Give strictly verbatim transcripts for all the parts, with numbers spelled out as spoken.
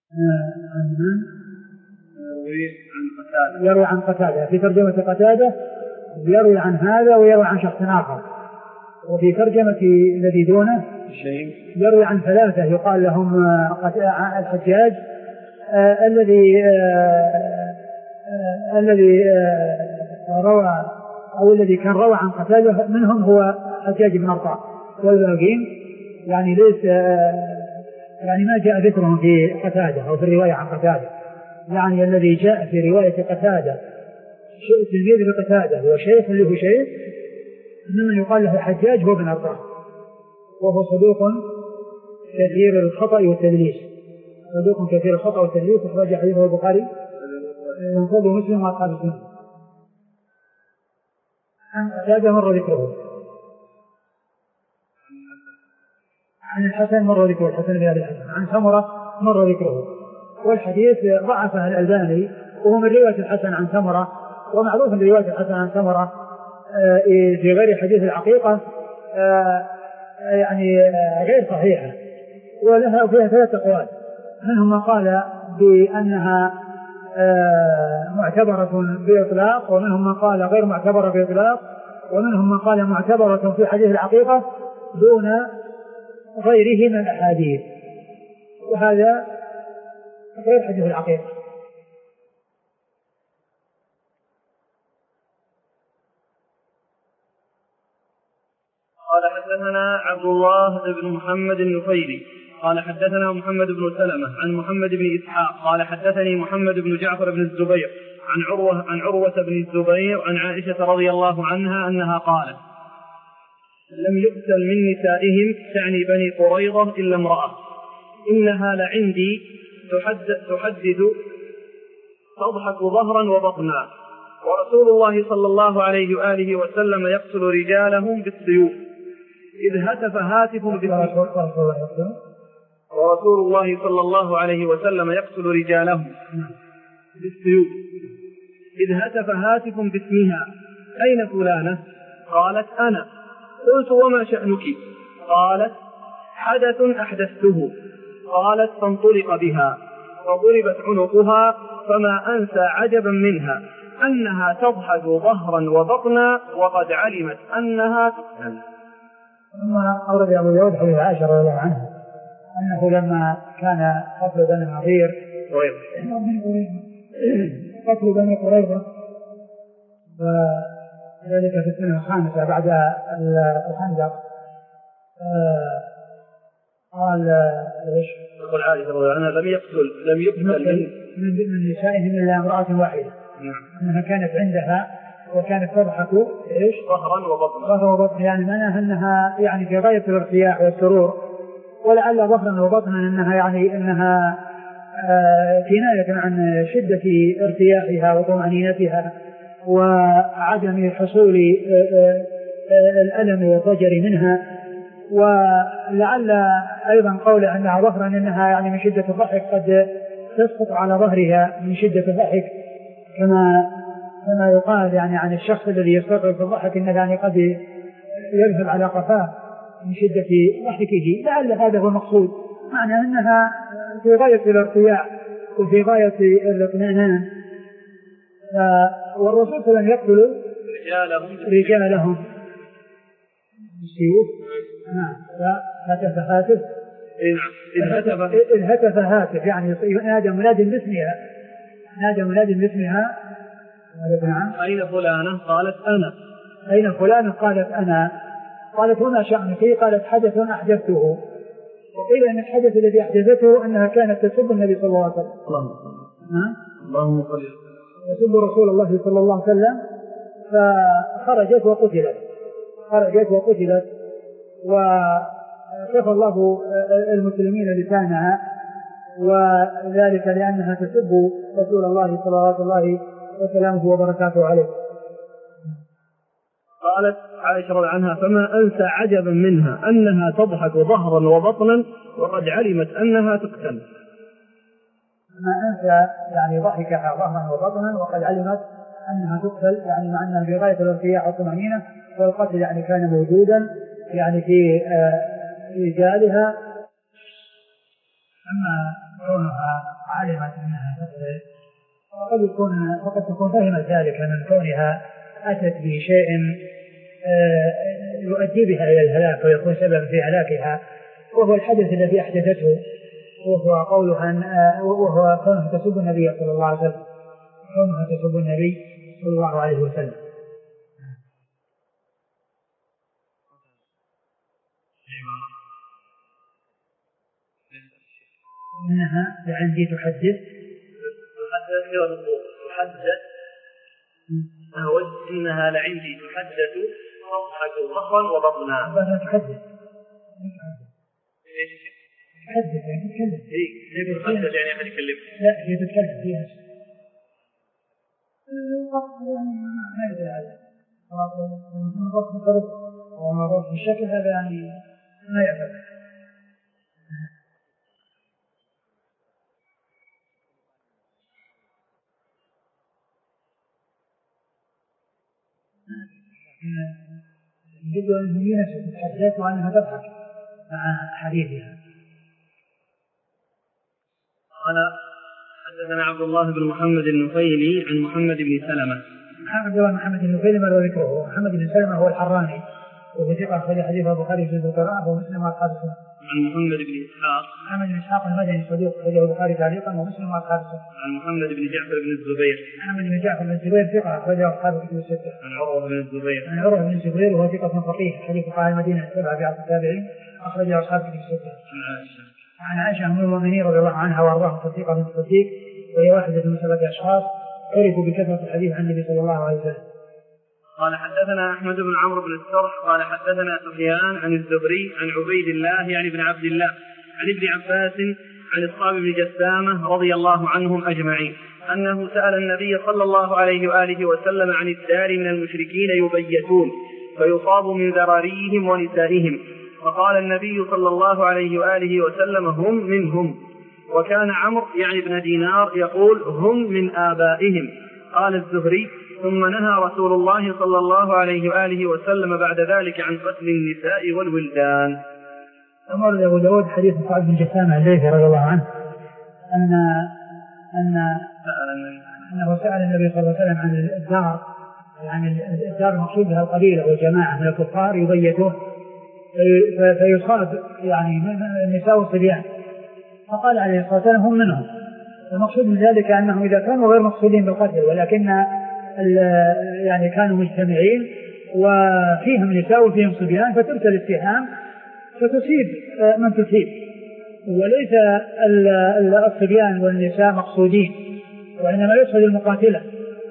عن من؟ يروي عن قتادة. في ترجمة قتادة يروي عن هذا ويروي عن شخص آخر. وفي ترجمة الذي دونه يروي عن ثلاثة يقال لهم الحجاج آه الذي آه آه الذي آه روى أو الذي كان روى عن قتادة منهم هو حجاج بن أرطاة. والباقين يعني ليس آه يعني ما جاء ذكرهم في قتادة أو في الرواية عن قتادة. يعني الذي جاء في رواية قتادة تلميذ قتادة هو شيخ له شيخ ممن يقال له حجاج هو بن أرطاة، وهو صدوق كثير الخطأ والتدليس. صدوق كثير الخطأ والتدليس. أخرج حديثه البخاري ومسلم ومسلم وأصحاب السنن. عن قتادة مر ذكره. عن الحسن مر ذكره الحسن بن أبي الحسن. عن سمرة مر ذكره. والحديث ضعفه الألباني وهو من رواية الحسن عن سمرة، ومعروف من رواية الحسن عن سمرة في غير حديث العقيقة يعني غير صحيحة، ولها فيها ثلاث أقوال. منهم من قال بأنها معتبرة بإطلاق، ومنهم من قال غير معتبرة بإطلاق، ومنهم من قال معتبرة في حديث العقيقة دون غيره من الأحاديث، وهذا غير حديث العقيقة. قال حدثنا عبد الله بن محمد النفيلي قال حدثنا محمد بن سلمة عن محمد بن إسحاق قال حدثني محمد بن جعفر بن الزبير عن عروة, عن عروة بن الزبير عن عائشة رضي الله عنها أنها قالت: لم يقتل من نسائهم تعني بني قريظة إلا امرأة، إنها لعندي تحدث تضحك ظهرا وبطنا، ورسول الله صلى الله عليه وآله وسلم يقتل رجالهم بالسيوف إذ هتف هاتف بالسيوف ورسول الله صلى الله عليه وسلم يقتل رجالهم بالسيوف إذ هتف هاتف باسمها: أين فلانة؟ قالت: أنا. قلت: وما شأنك؟ قالت: حدث أحدثته. قالت: فانطلق بها فضربت عنقها، فما أنسى عجبا منها أنها تضحك ظهرا وبطنا وقد علمت أنها تقتل. ثم أورد أبو داود حديث عائشة رضي الله عنها أنه لما كان قتل بني النضير قتل بني قريظة وذلك في السنة الخامسة بعد الخندق قال ايش؟ يقول عائشة رضي الله عنها: لم يقتل لم يقتل من من نسائهم إلا امرأة واحدة. نعم. أنها كانت عندها وكانت تضحك ايش؟ ظهرا وبطنا. ظهرا وبطنا يعني معناها أنها يعني في غاية الارتياح والسرور، ولعل ظهرا وبطنا أنها يعني أنها آه كناية عن شدة ارتياحها وطمأنينتها وعدم حصول آه آه الألم والضجر منها، ولعل أيضا قوله أنها ظهرا أنها يعني من شدة الضحك قد تسقط على ظهرها من شدة الضحك، كما كما يقال يعني عن الشخص الذي يستطيع في الضحك أنه يعني قد يذهب على قفاه من شدة ضحكه. لعل هذا هو المقصود، معنى أنها في غاية الارتياح وفي غاية الاطمئنان. والرسول صلى الله عليه وسلم يقتل رجالهم رجالهم بالسيوف. نعم. فهتف هاتف إذ هتف هاتف يعني نادى مناد باسمها نادى مناد باسمها. نعم. أين فلانة؟ قالت: أنا. أين فلانة؟ قالت: أنا. قالت: وما شأنك؟ قالت: حدث أحدثته. وقيل أن الحدث الذي أحدثته أنها كانت تسب النبي صلى الله عليه وسلم. اللهم صل تسب رسول الله صلى الله عليه وسلم، فخرجت وقتلت خرجت وقتلت وكفى الله المسلمين لسانها، وذلك لأنها تسب رسول الله صلى الله عليه وسلم وبركاته عليه. قالت عائشة رضي الله عنها: فما أنسى عجبا منها أنها تضحك ظهرا وبطنا وقد علمت أنها تقتل. ما أنسى يعني ضحكها ظهرا وبطنا وقد علمت أنها تقتل، يعني مع أنها في غاية الارتياح والطمأنينة، والقتل يعني كان موجودا يعني في رجالها. أما كونها علمت أنها تقضي، وقد يكون فقد تكون فهمت ذلك من كونها أتت بشيء يؤدي بها إلى الهلاك ويكون سبب في هلاكها، وهو الحدث الذي أحدثته، وهو قولها وهو كونها تسب النبي صلى الله عليه وسلم، كونها تسب النبي صلى الله عليه وسلم. إنها لعندي تحدث تحدث تحدث وجه إنها لعندي تحدث تضحك ظهرا وبطنا. بس تحدث إيش؟ تحدث يعني تتكلم. إيه ليه تتحدث يعني أحد يكلم؟ لا هي تتكلم فيها. ما يدري هذا. رفض الطرق ورفض الشكل هذا يعني ما يعرف. يجب أن هي نفسها تتحدث وأنها تضحك مع حديثها. قال حدثنا عبد الله بن محمد النفيلي عن محمد بن سلمة. عبد الله محمد النفيلي مر ذكره. محمد بن سلمة هو الحراني وهو ثقة أخرج حديثه البخاري في القراءة ومسلم وأصحاب السنة. عن محمد بن إسحاق. محمد بن إسحاق المدني صدوق أخرجه البخاري تعليقا ومسلم وأصحاب السنة. عن محمد بن جعفر بن الزبير. محمد بن جعفر بن الزبير ثقة أخرجه أصحاب الكتب الستة. عن عروة بن الزبير. عن عروة بن الزبير وهو ثقة فقيه حديث فقهاء المدينة السبعة في عصر التابعين أخرجه أصحاب الكتب الستة. عن عائشة. عن عائشة أم المؤمنين رضي الله عنها وأرضاها صديقة بنت الصديق وهي واحدة من سبعة أشخاص عرفوا بكثرة الحديث عن النبي صلى الله عليه وسلم. قال حدثنا أحمد بن عمرو بن السرح قال حدثنا سفيان عن الزهري عن عبيد الله يعني بن عبد الله عن ابن عباس عن الصعب بن جسامة رضي الله عنهم أجمعين أنه سأل النبي صلى الله عليه وآله وسلم عن الدار من المشركين يبيتون فيصاب من ذراريهم ونسائهم، فقال النبي صلى الله عليه وآله وسلم هم منهم. وكان عمرو يعني ابن دينار يقول هم من آبائهم. قال الزهري ثم نهى رسول الله صلى الله عليه وآله وسلم بعد ذلك عن قتل النساء والولدان. أمر أبو داود حديث صعب بن جسامة الليثي رضي الله عنه أن أن أنه سأل النبي صلى الله عليه وسلم عن الدار، يعني الدار المقصود بها القبيلة والجماعة من الكفار يبيتون فيصاب يعني النساء والصبيان، فقال عليه الصلاة والسلام هم منهم. المقصود من ذلك أنهم إذا كانوا غير مقصودين بالقتل ولكن يعني كانوا مجتمعين وفيهم نساء وفيهم صبيان فترسل السهام فتصيب من تصيب، وليس الصبيان والنساء مقصودين وإنما يقصد المقاتلة.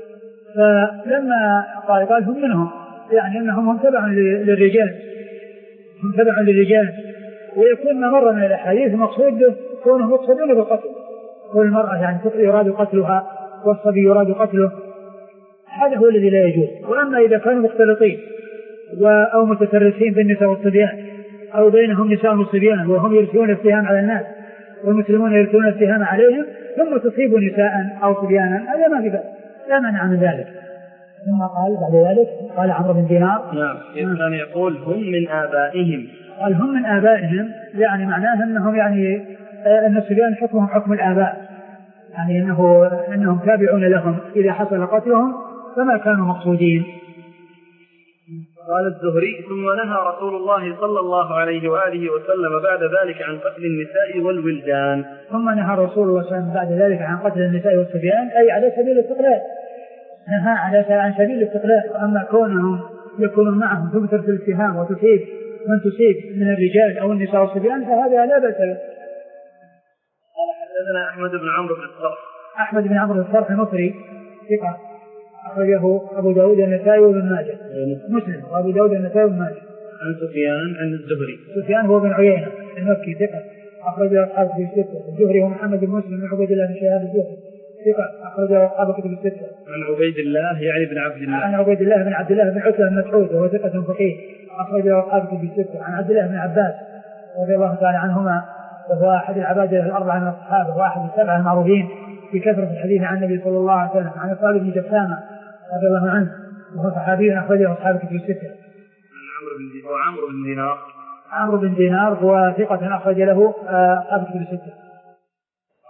فلما قال قال هم منهم يعني أنهم هم تبع للرجال هم تبع للرجال ويكون ما مر من الأحاديث مقصود كونهم مقصودين بالقتل، والمرأة يعني يراد قتلها والصبي يراد قتله، هذا هو الذي لا يجوز. وأما إذا كانوا مختلطين أو متسرسين بالنساء والصبيان أو بينهم نساء وصبيان وهم يرسلون السهام على الناس والمسلمون يرسلون السهام عليهم ثم تصيب نساء أو صبيانا هذا ما في بأس لا مانع من ذلك. ثم قال بعد ذلك قال عمرو بن دينار نعم كان يقول هم من آبائهم، قال هم من آبائهم يعني معناه أنهم يعني أن الصبيان حكمهم حكم الآباء، يعني أنه أنهم تابعون لهم إذا حصل قتلهم فما كانوا مقصودين. قال الزهري ثم نهى رسول الله صلى الله عليه وآله وسلم بعد ذلك عن قتل النساء والولدان. ثم نهى رسول الله صلى الله عليه وسلم بعد ذلك عن قتل النساء والصبيان أي على سبيل الاستقلال، نهى على عن سبيل الاستقلال. أما كونهم يكونون معهم ثم ترسل السهام وتصيب من تصيب من الرجال أو النساء والصبيان فهذا لا بأس به. قال حدثنا أحمد بن عمرو بن الصرح. أحمد بن عمرو بن الصرح المصري ثقة أخرجه أبو داود النسائي وابن ماجه مسلم وأبو داود النسائي وابن ماجه. عن سفيان عن الزهري. سفيان هو بن عيينة المكي ثقة أخرجه أصحاب في الستة. الزهري هو محمد بن مسلم بن عبيد الله بن شهاب الزهري ثقة أخرجه أصحاب كتب الستة. عن عبيد الله يعني بن عبد الله. عن عبيد الله بن عبد الله بن عتبة بن مسعود وهو ثقة فقيه أخرجه أصحاب كتب الستة. عن عبد الله بن عباس رضي الله تعالى عنهما وهو أحد العبادة الأربعة من الصحابة وأحد السبعة المعروفين في كثرة الحديث عن النبي صلى الله عليه وسلم. عن الصالح بن جسامة رضي الله عنه وهو صحابي أخرجه أصحاب كتب الستة. عن عمرو بن دينار. عمرو بن دينار هو ثقة أخرج له أصحاب كتب الستة.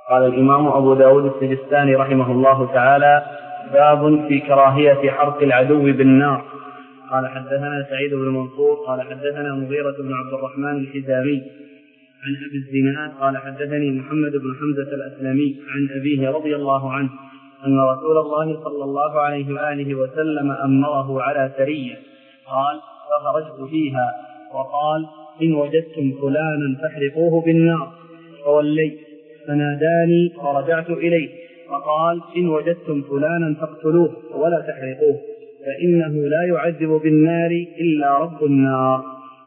قال الإمام أبو داود السجستاني رحمه الله تعالى: باب في كراهية حرق العدو بالنار. قال حدثنا سعيد بن منصور قال حدثنا مغيرة بن عبد الرحمن الحزامي عن أبي الزناد قال حدثني محمد بن حمزة الأسلمي عن أبيه رضي الله عنه أن رسول الله صلى الله عليه وآله وسلم أمره على سرية، قال: فخرجت فيها وقال: إن وجدتم فلانا فاحرقوه بالنار، فوليت فناداني فرجعت إليه فقال: إن وجدتم فلانا فاقتلوه ولا تحرقوه، فإنه لا يعذب بالنار إلا رب النار.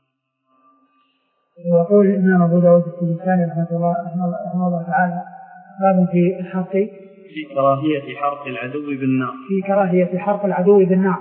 ويقول الإمام أبو داود السجستاني رحمه الله رحمه الله تعالى: باب في الحرق في كراهية حرق العدو بالنار. في كراهية حرق العدو بالنار،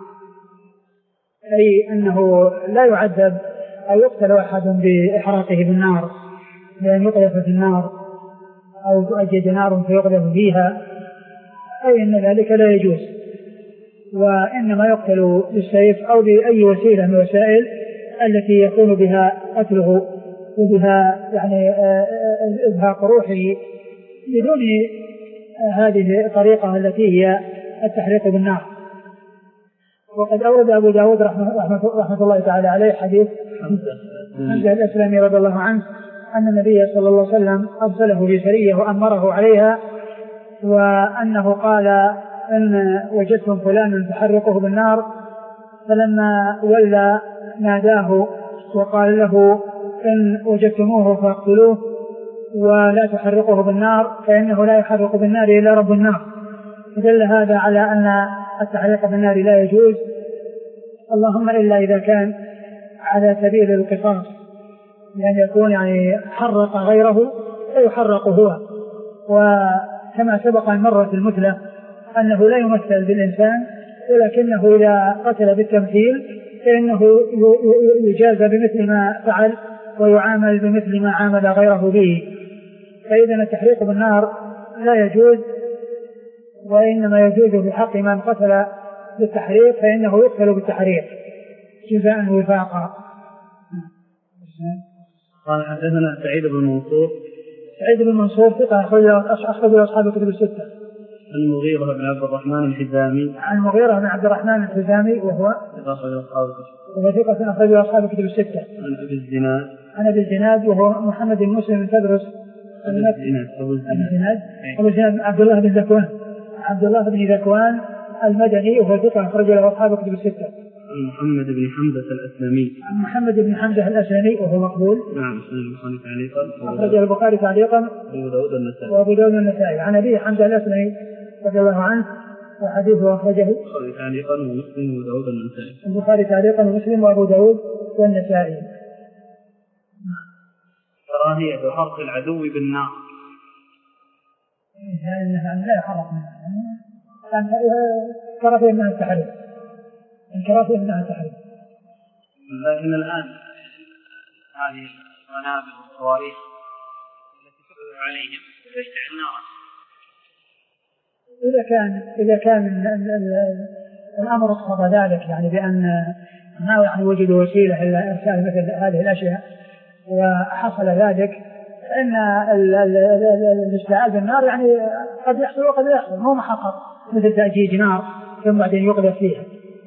أي أنه لا يعذب أو يقتل أحد بإحراقه بالنار، بأن يقذف في النار أو تؤجج نار فيقذف فيها، أي أن ذلك لا يجوز، وإنما يقتل بالسيف أو بأي وسيلة من الوسائل التي يكون بها قتله وبها يعني إزهاق روحه بدون هذه الطريقة التي هي التحريق بالنار. وقد أورد أبو داود رحمه, رحمة الله تعالى عليه حديث حمزة الأسلمي رضي الله عنه أن النبي صلى الله عليه وسلم أرسله في سرية وأمره عليها، وأنه قال: إن وجدتم فلانا فحرقوه بالنار، فلما ولى ناداه وقال له: إن وجدتموه فاقتلوه ولا تحرقوه بالنار، فإنه لا يحرق بالنار إلا رب النار. دل هذا على أن التحريق بالنار لا يجوز، اللهم إلا إذا كان على سبيل القصاص، يعني يكون يعني حرق غيره فيحرق هو. وكما سبق المرة المثلى أنه لا يمثل بالإنسان، ولكنه إذا قتل بالتمثيل فإنه يجازى بمثل ما فعل ويعامل بمثل ما عامل غيره به. فإذا التحريق بالنار لا يجوز، وإنما يجوز بحق من قتل بالتحريق فإنه يقتل بالتحريق جزاء وفاقا. قال حدثنا سعيد بن منصور. سعيد بن منصور ثقة أخرج أصحاب الكتب الستة. المغيرة بن عبد الرحمن الحزامي. عن المغيرة بن عبد الرحمن الحزامي وهو وهو ثقة أخرج أصحاب الكتب الستة. عن أبي الزناد. عن أبي الزناد وهو محمد بن مسلم بن تدرس. أبي الزناد. أبو الزناد. أبو الزناد عبد الله بن ذكوان. عبد الله بن ذكوان المدني وهو ثقة أخرج له أصحاب الكتب الستة. عن محمد بن حمزة الأسلمي. عن محمد بن حمزة الأسلمي وهو مقبول. نعم. البخاري تعليقا. أخرج البخاري تعليقا. وأبو داود النسائي. وأبو داود النسائي. عن أبي حمزة الأسلمي رضي الله عنه وحديثه أخرجه البخاري تعليقا ومسلم وأبو داود النسائي. البخاري تعليقا ومسلم وأبو داود والنسائي. كراهية حرق العدو بالنار. لا يحرق منها، كراهية منها التحريم، الكراهية منها التحريم. لكن الآن هذه القنابل والصواريخ التي تقدر عليهم تشتعل نارا. إذا كان إذا كان الأمر اقتضى ذلك، يعني بأن ما يعني وجدوا وسيلة إلا إرسال مثل هذه الأشياء وحصل ذلك، فإن الاشتعال بالنار يعني قد يحصل وقد لا يحصل، مو محقق مثل تأجيج نار ثم بعدين يقذف فيها.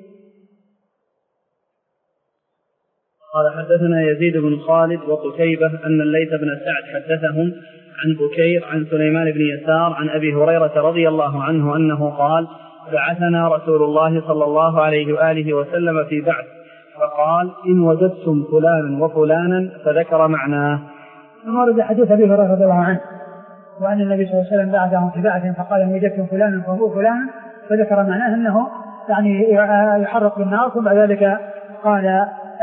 قال حدثنا يزيد بن خالد وقتيبة أن الليث بن سعد حدثهم عن بكير عن سليمان بن يسار عن أبي هريرة رضي الله عنه أنه قال: بعثنا رسول الله صلى الله عليه وآله وسلم في بعث، فقال: إن وجدتم فلانا وفلانا، فذكر معناه. ورد حديث أبي هريرة رضي الله عنه وأن النبي صلى الله عليه وسلم بعثهم في بعث فقال: إن وجدتم فلانا فهو فلانا، فذكر معناه أنه يعني يحرق بالنار، ثم بعد ذلك قال: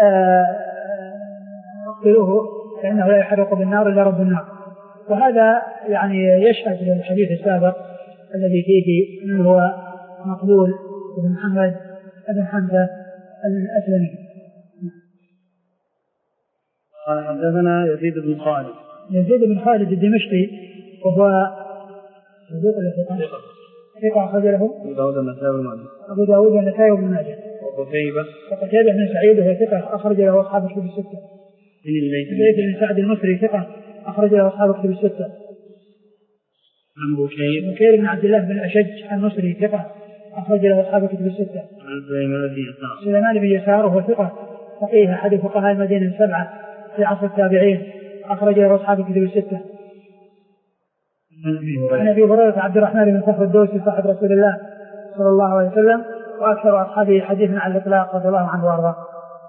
اقتلوه فإنه لا يحرق بالنار إلا رب النار. وهذا يعني يشهد للحديث السابق الذي فيه من هو مقبول بن محمد بن حمزة الأسلمي. قال حدثنا يزيد بن خالد. يزيد بن خالد الدمشقي وهو صدوق الثقة ثقة أخرج له أبو داود النسائي بن ماجه. أبو داود النسائي بن ماجه. وقتيبة. وقتيبة بن سعيد وهو ثقة أخرج له أصحاب الكتب الستة. الليث بن سعد المصري ثقة أخرج له أصحاب الكتب الستة. عن بكير بكير بن عبد الله بن الأشج المصري ثقة أخرج له أصحاب الكتب الستة. عن سليمان بن يسار سليمان بن يسار وهو ثقة فقيه أحد فقهاء المدينة السبعة في عصر التابعين أخرج له أصحاب الكتب الستة. عن أبي هريرة عبد الرحمن بن صخر الدوسي صاحب رسول الله صلى الله عليه وسلم وأكثر أصحابه حديثا على الإطلاق رضي الله عنه وأرضاه.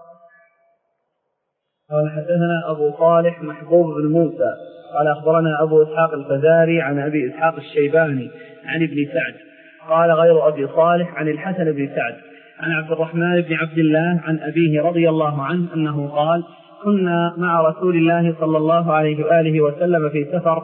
قال حدثنا أبو صالح محبوب بن موسى قال أخبرنا أبو إسحاق الفزاري عن أبي إسحاق الشيباني عن ابن سعد قال غير أبي صالح عن الحسن بن سعد عن عبد الرحمن بن عبد الله عن أبيه رضي الله عنه أنه قال كنا مع رسول الله صلى الله عليه وآله وسلم في سفر.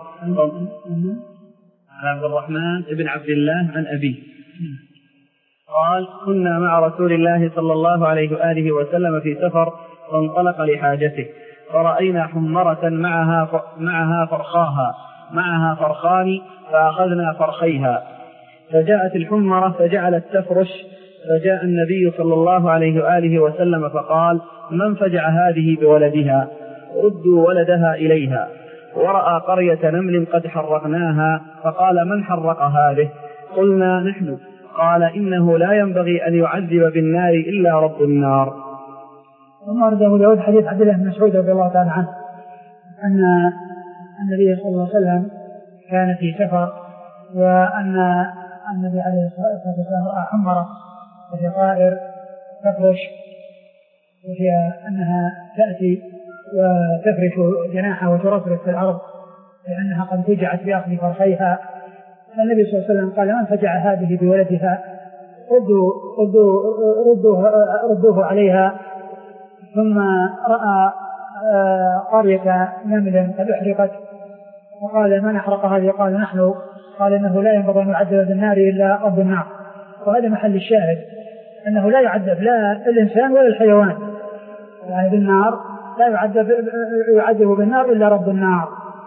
عن عبد الرحمن بن عبد الله عن أبيه قال كنا مع رسول الله صلى الله عليه وآله وسلم في سفر فانطلق لحاجته فرأينا حمرة معها معها فرخاها معها فرخان فأخذنا فرخيها فجاءت الحمرة فجعلت تفرش فجاء النبي صلى الله عليه وآله وسلم فقال من فجع هذه بولدها ردوا ولدها إليها ورأى قرية نمل قد حرقناها فقال من حرق هذه قلنا نحن قال إنه لا ينبغي أن يعذب بالنار إلا رب النار. ثم أرد أبو داود حديث عبد الله بن مسعود رضي الله تعالى عنه أن النبي صلى الله عليه وسلم كان في سفر وأن النبي عليه الصلاة والسلام رأى حمرة وهي طائر تفرش وهي أنها تأتي وتفرش جناحها وترفرف في الأرض لأنها قد فجعت بأخذ فرخيها. فالنبي صلى الله عليه وسلم قال من فجع هذه بولدها ردوا ردوا ردوه, ردوه عليها. ثم رأى قرية نمل قد أحرقت وقال من أحرق هذه قال نحن قال إنه لا ينبغي أن يعذب بالنار إلا رب النار. وهذا محل الشاهد أنه لا يعذب لا الإنسان ولا الحيوان يعني بالنار لا يعذب يعذب بالنار إلا رب النار.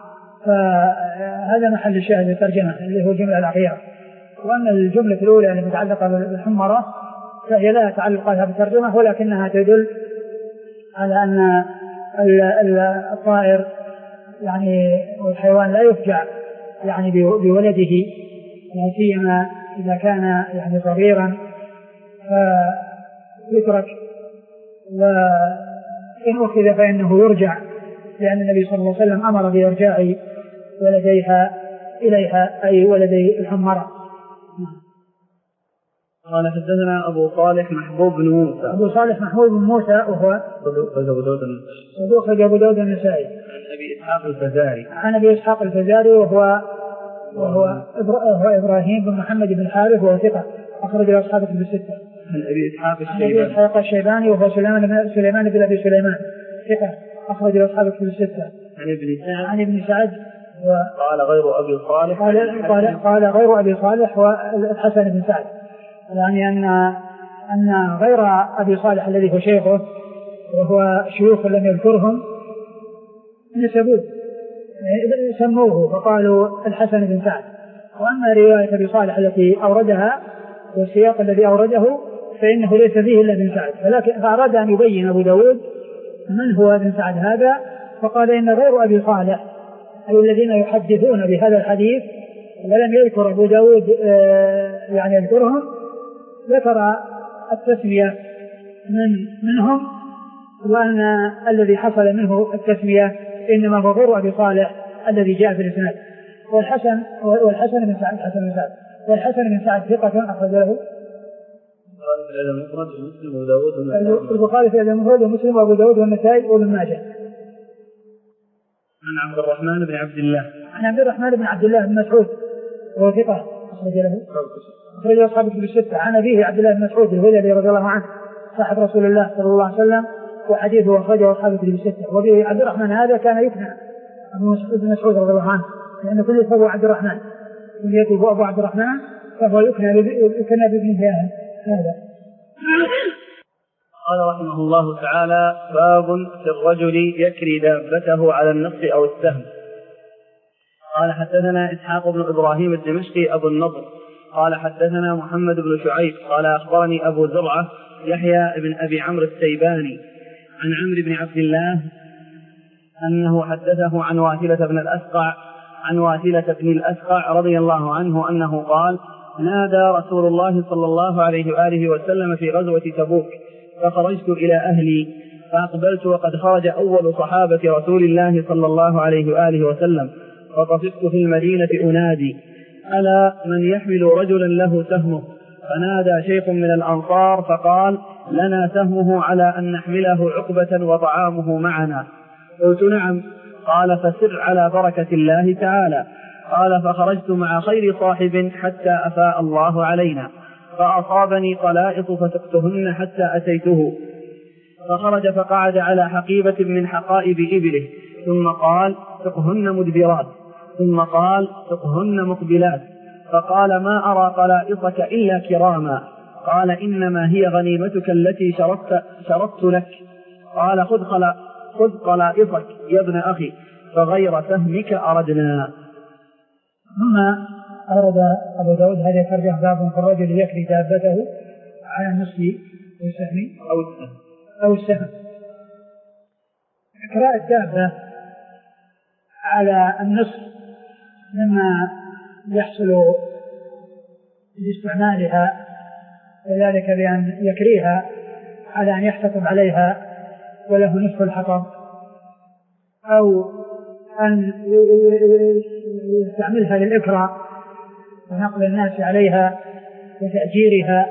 فهذا محل الشاهد الترجمة اللي هو الجملة الأخيرة. وأن الجملة الأولى اللي متعلقة بالحمرة فهي لا تعلق لها بالترجمة ولكنها تدل على أن الطائر يعني والحيوان لا يفجع يعني بولده لا سيما إذا كان يعني صغيرا فيترك وإن أخذ فإنه يرجع لأن النبي صلى الله عليه وسلم أمر بإرجاع ولديها إليها أي ولدي الحمراء. قال حدثنا أبو صالح محبوب بن موسى أبو صالح محبوب بن موسى وهو صدوق أبو داود النسائي عن أبي إسحاق الفزاري عن أبي إسحاق الفزاري وهو وهو إبراهيم بن محمد بن الحارث وهو ثقة أخرج له أصحاب الكتب الستة. عن أبي إسحاق الشيباني عن أبي إسحاق الشيباني وهو سليمان سليمان بن أبي سليمان ثقة أخرج له أصحاب الكتب الستة. عن ابن سعد عن ابن سعد قال غير أبي صالح قال, قال, قال غير أبي صالح والحسن بن سعد يعني أن أن غير أبي صالح الذي هو شيخه وهو شيوخ لم يذكرهم نسبوه سموه فقالوا الحسن بن سعد. وأما رواية أبي صالح التي أوردها والسياق الذي أورده فإنه ليس فيه إلا بن سعد فلكن فأراد أن يبين أبو داود من هو بن سعد هذا فقال إن غير أبي صالح أي الذين يحدثون بهذا الحديث ولم يذكر أبو داود يعني يذكرهم ذكر التسمية من منهم وأن الذي حصل منه التسمية إنما هو غير أبي صالح الذي جاء في الإسناد. والحسن والحسن بن سعد الحسن بن سعد والحسن بن سعد ثقة أخرج له البخاري في المفرد ومسلم وأبو داود والنسائي وابن ماجه. عن عبد الرحمن بن عبد الله عن عبد الرحمن بن عبد الله بن مسعود وهو ثقة أخرج له أخرج أصحاب الكتب الستة. عن أبيه عبد الله بن مسعود الهذلي رضي الله عنه صاحب رسول الله صلى الله عليه وسلم وحديثه أخرجه أصحاب الكتب الستة. وبه عبد الرحمن هذا كان يكنى ابن مسعود رضي الله عنه لأن كل أبو عبد الرحمن كل يأتي أبو عبد الرحمن فهو يكنى يكنى بابن هذا. قال رحمه الله تعالى باب في الرجل يكري دابته على النص أو السهم. قال حدثنا إسحاق بن إبراهيم الدمشقي أبو النضر قال حدثنا محمد بن شعيب قال أخبرني أبو زرعة يحيى بن أبي عمرو السيباني عن عمرو بن عبد الله أنه حدثه عن واثلة بن الأسقع عن واثلة بن الأسقع رضي الله عنه أنه قال: نادى رسول الله صلى الله عليه وآله وسلم في غزوة تبوك، فخرجت إلى أهلي فأقبلت وقد خرج أول صحابة رسول الله صلى الله عليه وآله وسلم، فطفقت في المدينة أنادي: ألا من يحمل رجلا له سهمه؟ فنادى شيخ من الأنصار فقال: لنا سهمه على أن نحمله عقبة وطعامه معنا. قلت: نعم. قال: فسر على بركة الله تعالى. قال: فخرجت مع خير صاحب حتى أفاء الله علينا، فأصابني طلائط فسقتهن حتى أتيته، فخرج فقعد على حقيبة من حقائب إبله، ثم قال: سقهن مدبرات، ثم قال: سقهن مقبلات، فقال: ما أرى طلائطك إلا كراما. قال: إنما هي غنيمتك التي شرطت, شرطت لك. قال: خذ, خذ طلائطك يا ابن أخي، فغير سهمك أردنا. ثم أورد أبو داود هذه الترجمة: باب في الرجل يكري دابته على النصف والسهم أو السهم أو السهم. إكراء الدابة على النصف مما يحصل باستعمالها، وذلك بأن يكريها على أن يحتطب عليها وله نصف الحطب، أو أن يستعملها للإكرام ونقل الناس عليها وتأجيرها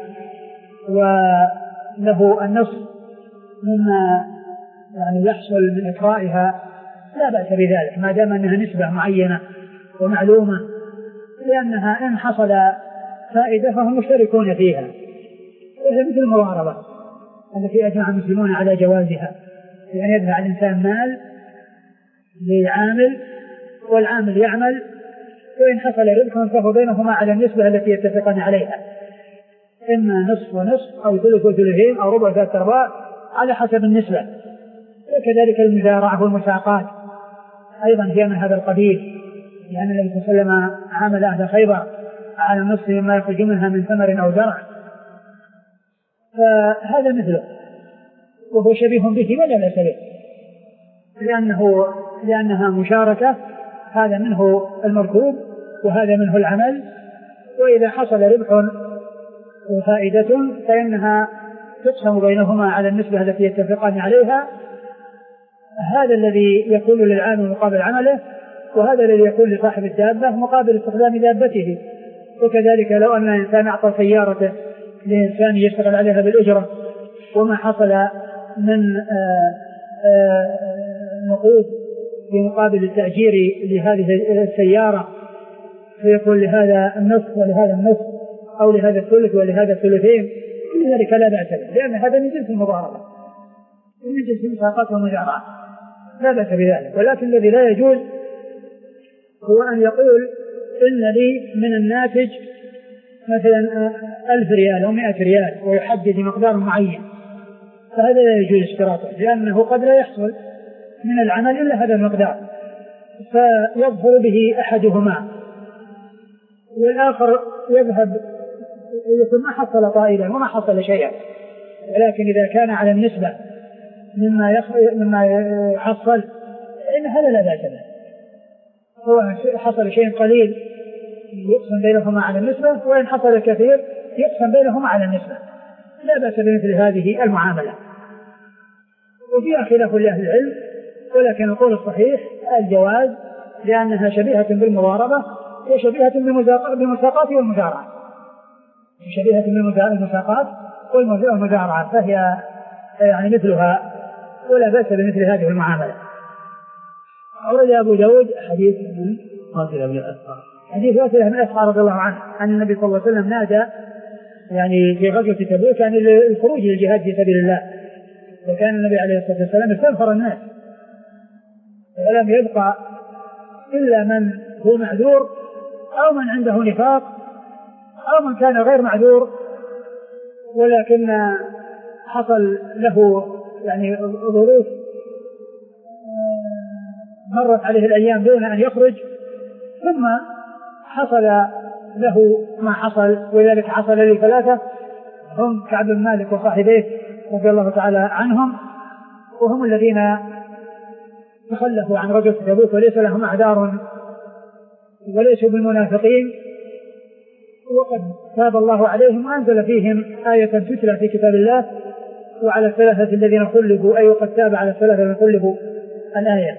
وله النصف مما يعني يحصل من إكرائها، لا بأس بذلك ما دام أنها نسبة معينة ومعلومة، لأنها إن حصل فائدة فهم مشتركون فيها، وهي مثل المضاربة التي أجمع المسلمون على جوازها، لأن يدفع الإنسان مال لعامل والعامل يعمل، وإن حصل ربح فهو بينهما على النسبة التي يتفقان عليها، إما نصف ونصف أو ثلث وثلثين أو ربع ثلاثة أرباع على حسب النسبة. وكذلك المزارعة والمساقات أيضا هي من هذا القبيل، لأن النبي صلى الله عليه وسلم عامل أهل خيبر على النصف مما يخرج منها من ثمر أو زرع، فهذا مثله وهو شبيه به ولا لا شبيه، لأنه لأنها مشاركة، هذا منه المركوب وهذا منه العمل، وإذا حصل ربح وفائدة فإنها تقسم بينهما على النسبة التي يتفقان عليها، هذا الذي يكون للعامل مقابل عمله، وهذا الذي يكون لصاحب الدابة مقابل استخدام دابته. وكذلك لو أن الإنسان أعطى سيارته لإنسان يشتغل عليها بالأجرة، وما حصل من نقود في مقابل التأجير لهذه السيارة، فيكون لهذا النصف ولهذا النصف، أو لهذا الثلث ولهذا الثلثين، كل ذلك لا بأس به، لأن هذا من جنس المضاربة، من جنس المساقات والمزارعات، لا بأس بذلك. ولكن الذي لا يجوز هو أن يقول إن لي من الناتج مثلا ألف ريال أو مئة ريال ويحدد مقدار معين، فهذا لا يجوز اشتراطه، لأنه قد لا يحصل من العمل إلا هذا المقدار، فيظهر به أحدهما والآخر يذهب يكون ما حصل طائلا وما حصل شيئا. ولكن إذا كان على النسبة مما مما يحصل إن هذا لا بأس به، هو حصل شيء قليل يقسم بينهما على النسبة، وإن حصل كثير يقسم بينهما على النسبة، لا بأس بمثل هذه المعاملة. وفيها خلاف لأهل العلم، ولكن القول الصحيح الجواز، لأنها شبيهة بالمضاربة وشبيهة بالمساقات والمزارعة، شبيهة بالمساقات والمزارعة، فهي يعني مثلها ولا بأس بمثل هذه المعاملة. أورد أبو داود حديث من واثلة بن الأسقع، حديث واثلة بن الأسقع رضي الله عنه أن النبي صلى الله عليه وسلم نادى يعني في غزوة تبوك عن الخروج للجهاد في سبيل الله، وكان النبي عليه الصلاة والسلام استنفر الناس ولم يبقى إلا من هو معذور أو من عنده نفاق أو من كان غير معذور ولكن حصل له يعني ظروف مرت عليه الأيام دون أن يخرج، ثم حصل له ما حصل، وذلك حصل لثلاثة هم كعب بن مالك وصاحبيه رضي الله تعالى عنهم، وهم الذين تخلفوا عن غزوة تبوك وليس لهم أعذار وليسوا بالمنافقين، وقد تاب الله عليهم وأنزل فيهم آية تتلى في كتاب الله وعلى الثلاثة الذين خلفوا، أي وقد تاب على الثلاثة الذين خلفوا الآية.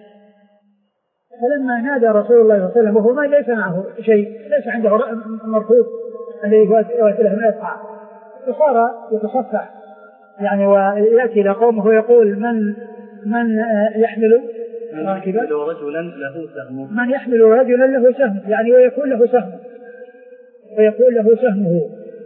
فلما نادى رسول الله صلى الله عليه وسلم وهو ما ليس معه شيء، ليس عنده مرفوض الذي يواتله من الطعام، فصار يتصفح يعني ويأتي إلى قومه ويقول من من يحمل راكبا رجلا له سهم، من يحمل رجلا له سهم، يعني ويكون له سهم ويكون له سهمه.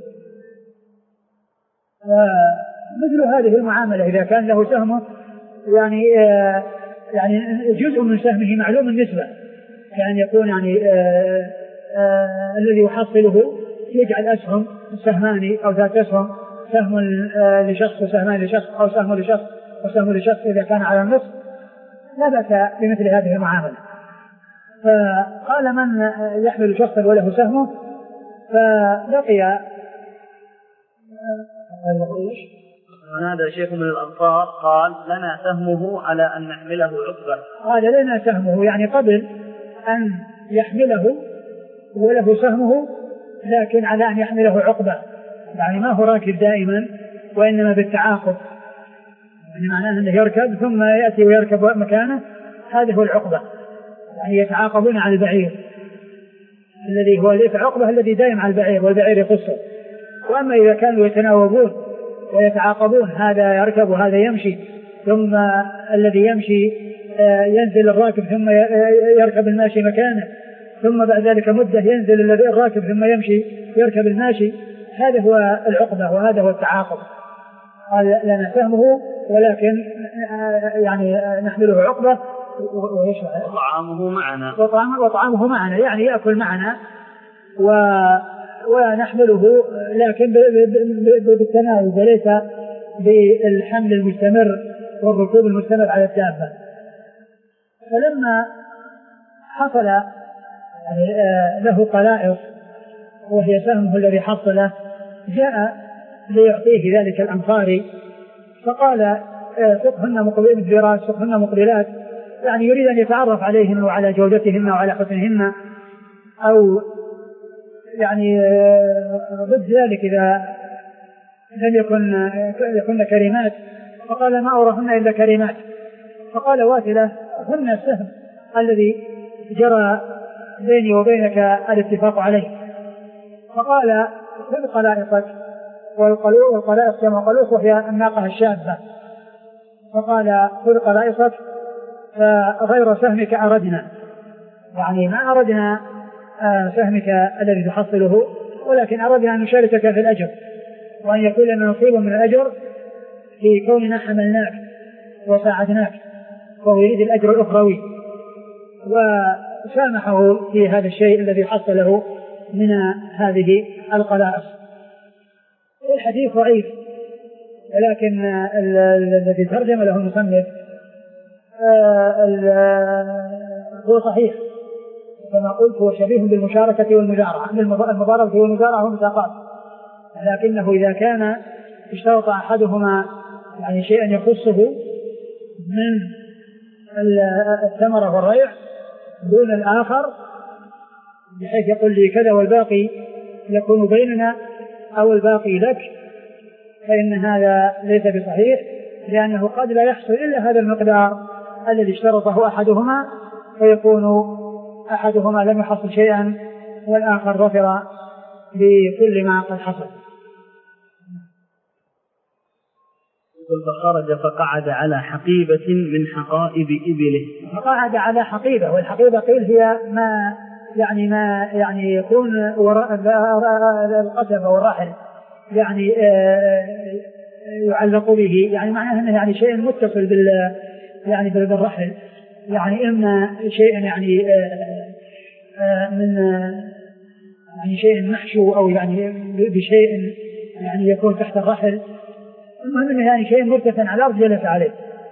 مثل هذه المعاملة إذا كان له سهمه يعني يعني جزء من سهمه معلوم النسبة، يعني يكون يعني آآ آآ الذي يحصله يجعل أسهم سهمان أو ذات أسهم، سهم لشخص وسهمان لشخص أو سهم لشخص وسهم لشخص إذا كان على النصف، لا بأس بمثل هذه المعاملة. فقال من يحمل شخصا وله سهمه، فبقي ونادى شيخ من الأنصار قال لنا سهمه على أن نحمله عقبة. قال لنا سهمه يعني قبل أن يحمله وله سهمه، لكن على أن يحمله عقبة، يعني ما هو راكب دائما وإنما بالتعاقب، يعني معناه أنه يركب ثم يأتي ويركب مكانه، هذا هو العقبة، يعني يتعاقبون على البعير الذي هو ليس عقبة الذي دائم على البعير والبعير يقصه. وأما إذا كانوا يتناوبون ويتعاقبون، هذا يركب وهذا يمشي، ثم الذي يمشي ينزل الراكب ثم يركب الماشي مكانه، ثم بعد ذلك مدة ينزل الراكب ثم يمشي يركب الماشي، هذا هو العقبة وهذا هو التعاقب. قال لنا سهمه ولكن يعني نحمله عقبة وطعامه معنا وطعامه معنا يعني يأكل معنا و ونحمله لكن بالتناوب وليس بالحمل المستمر والركوب المستمر على الدابة. فلما حصل له قلائص وهي سهمه الذي حصله، جاء ليعطيه ذلك الأنصاري فقال سقهن مقبلات سقهن مقبلات، يعني يريد أن يتعرف عليهن وعلى جودتهن وعلى حسنهن، أو يعني ضد ذلك إذا لم يكن يكن كريمات، فقال ما أراهن إلا كريمات. فقال واتله هن السهم الذي جرى بيني وبينك الاتفاق عليه. فقال خذ قلائصك، والقلائص كما قلوص وهي الناقة الشابة، فقال خذ قلائصك فغير سهمك أردنا، يعني ما أردنا سهمك الذي تحصله، ولكن أردنا أن نشاركك في الأجر وأن يكون لنا نصيب من الأجر في كوننا حملناك وساعدناك، وهو يريد الأجر الأخروي. وسامحه في هذا الشيء الذي حصله من هذه القلائص. الحديث ضعيف، ولكن الذي ترجم له المصنف هو صحيح كما قلت، هو شبيه بالمشاركة والمزارعة، المضاربة والمزارعة والمساقات، لكنه إذا كان اشترط أحدهما يعني شيئا يخصه من الثمرة والريع دون الآخر، بحيث يقول لي كذا والباقي يكون بيننا أو الباقي لك، فإن هذا ليس بصحيح، لأنه قد لا يحصل إلا هذا المقدار الذي اشترطه أحدهما، فيكون أحدهما لم يحصل شيئا والآخر ظفر بكل ما قد حصل. فخرج فقعد على حقيبة من حقائب إبله. فقعد على حقيبة، والحقيبة قيل هي ما يعني ما يعني يكون وراء القتبة والرحل، يعني يعلق به، يعني معناه أنه يعني شيء متصل بال يعني بالرحل، يعني إما شيء يعني من يعني شيء محشو أو يعني بشيء يعني يكون تحت الرحل، المهم أنه يعني شيء مرتفع على الأرض جلس عليه.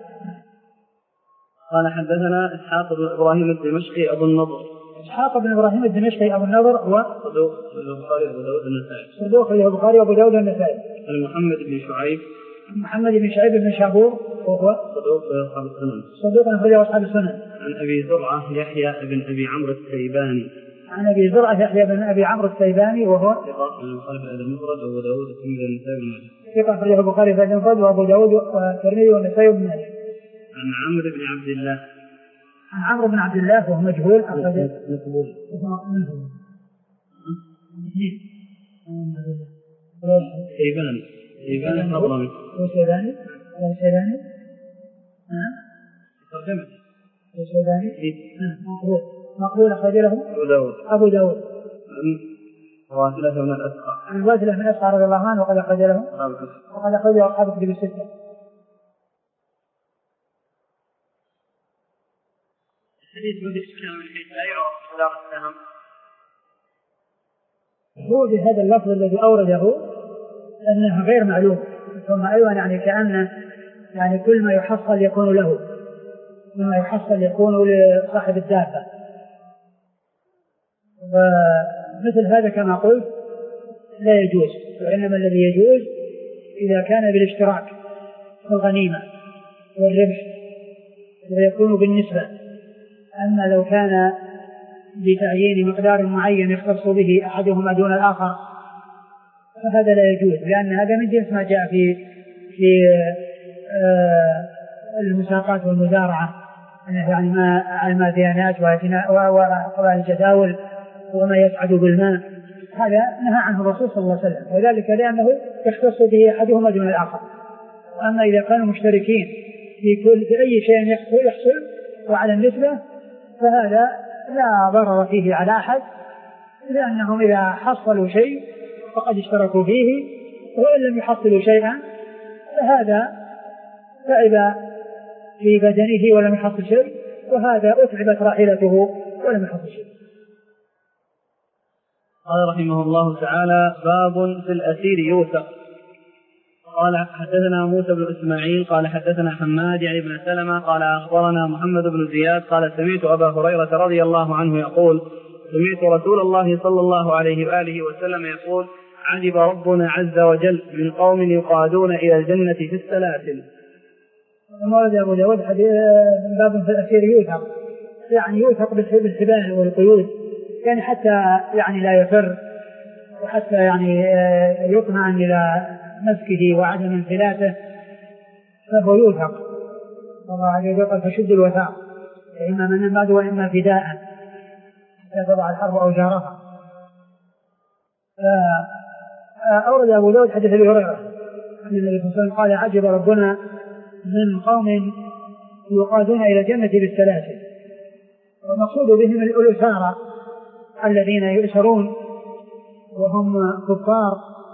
قال حدثنا إسحاق بن إبراهيم الدمشقي أبو النضر. إسحاق بن إبراهيم الدمشقي أبو النضر هو صدوق البخاري وأبو داود النسائي. صدوق البخاري وأبو داود النسائي. عن محمد بن شعيب. محمد بن شعيب بن شابور وهو صدوق أصحاب السنن. صدوق أخرجه أصحاب السنن. عن أبي زرعة يحيى بن أبي عمرو السيباني. عن أبي زرعة يحيى بن أبي عمرو السيباني وهو ثقة من الخلف أهل المفرد وأبو داود والترمذي والنسائي بن ماجه. ثقة أخرجه البخاري في المفرد وأبو داود والترمذي والنسائي بن ماجه. عن عمرو بن عبد الله. عن عمرو بن عبد الله وهو مجهول أخرجه مقبول. سيباني سيباني الحضرمي. هو سيباني؟ هو سيباني؟ ها؟ ترجمة. هو سيباني؟ مقبول. مقبول أخرج له أبو داود. أبو داود. واثلة من الأسقى. عن واثلة من الأسقى رضي الله عنه وقد أخرج له. وقد أخرج له أصحاب الكتب الستة. الحديث يوجد إشكال من حيث لا يعرف مقدار السهم. هو بهذا اللفظ الذي أورده أنه غير معلوم، ثم أيضا يعني كأن يعني كل ما يحصل يكون له، مما يحصل يكون لصاحب الدابة. ومثل هذا كما قلت لا يجوز، وإنما الذي يجوز إذا كان بالاشتراك في الغنيمة والربح ويكون بالنسبة. أما لو كان بتعيين مقدار معين يختص به أحدهما دون الآخر فهذا لا يجوز، لأن هذا من جنس ما جاء في في المساقات والمزارعة، يعني ما الماديانات والجداول وما يسعد بالماء، هذا نهى عنه الرسول صلى الله عليه وسلم، وذلك لأنه يختص به أحدهما دون الآخر. أما إذا كانوا مشتركين في كل في أي شيء يحصل, يحصل وعلى النسبة فهذا لا ضرر فيه على أحد، لأنهم إذا حصلوا شيء فقد اشتركوا فيه، وإن لم يحصلوا شيئا فهذا تعب في بدنه ولم يحصل شيء، وهذا أتعبت راحلته ولم يحصل شيء. قال رحمه الله تعالى: باب في الأسير يوثق. قال حدثنا موسى بن إسماعيل قال حدثنا حماد يعني بن سلمة قال أخبرنا محمد بن زياد قال سمعت أبا هريرة رضي الله عنه يقول: سمعت رسول الله صلى الله عليه وآله وسلم يقول: عجب ربنا عز وجل من قوم يقادون إلى الجنة في السلاسل. ورد أبو داود باب في الأسير يوثق، يعني يوثق بالحبال والقيود، يعني حتى يعني لا يفر، وحتى يعني يطمئن إلى مسكه وعدم انفلاته، فهو يوثق. الله عز وجل قال: فشد الوثاق، إما من الماد وإما فداء حتى تضع الحرب أوزارها. أورد أبو داود حديث أبي هريرة أن النبي صلى الله عليه وسلم قال: عجب ربنا من قوم يقادون إلى الجنة بالسلاسل. والمقصود بهم الأسارى الذين يؤسرون وهم كفار،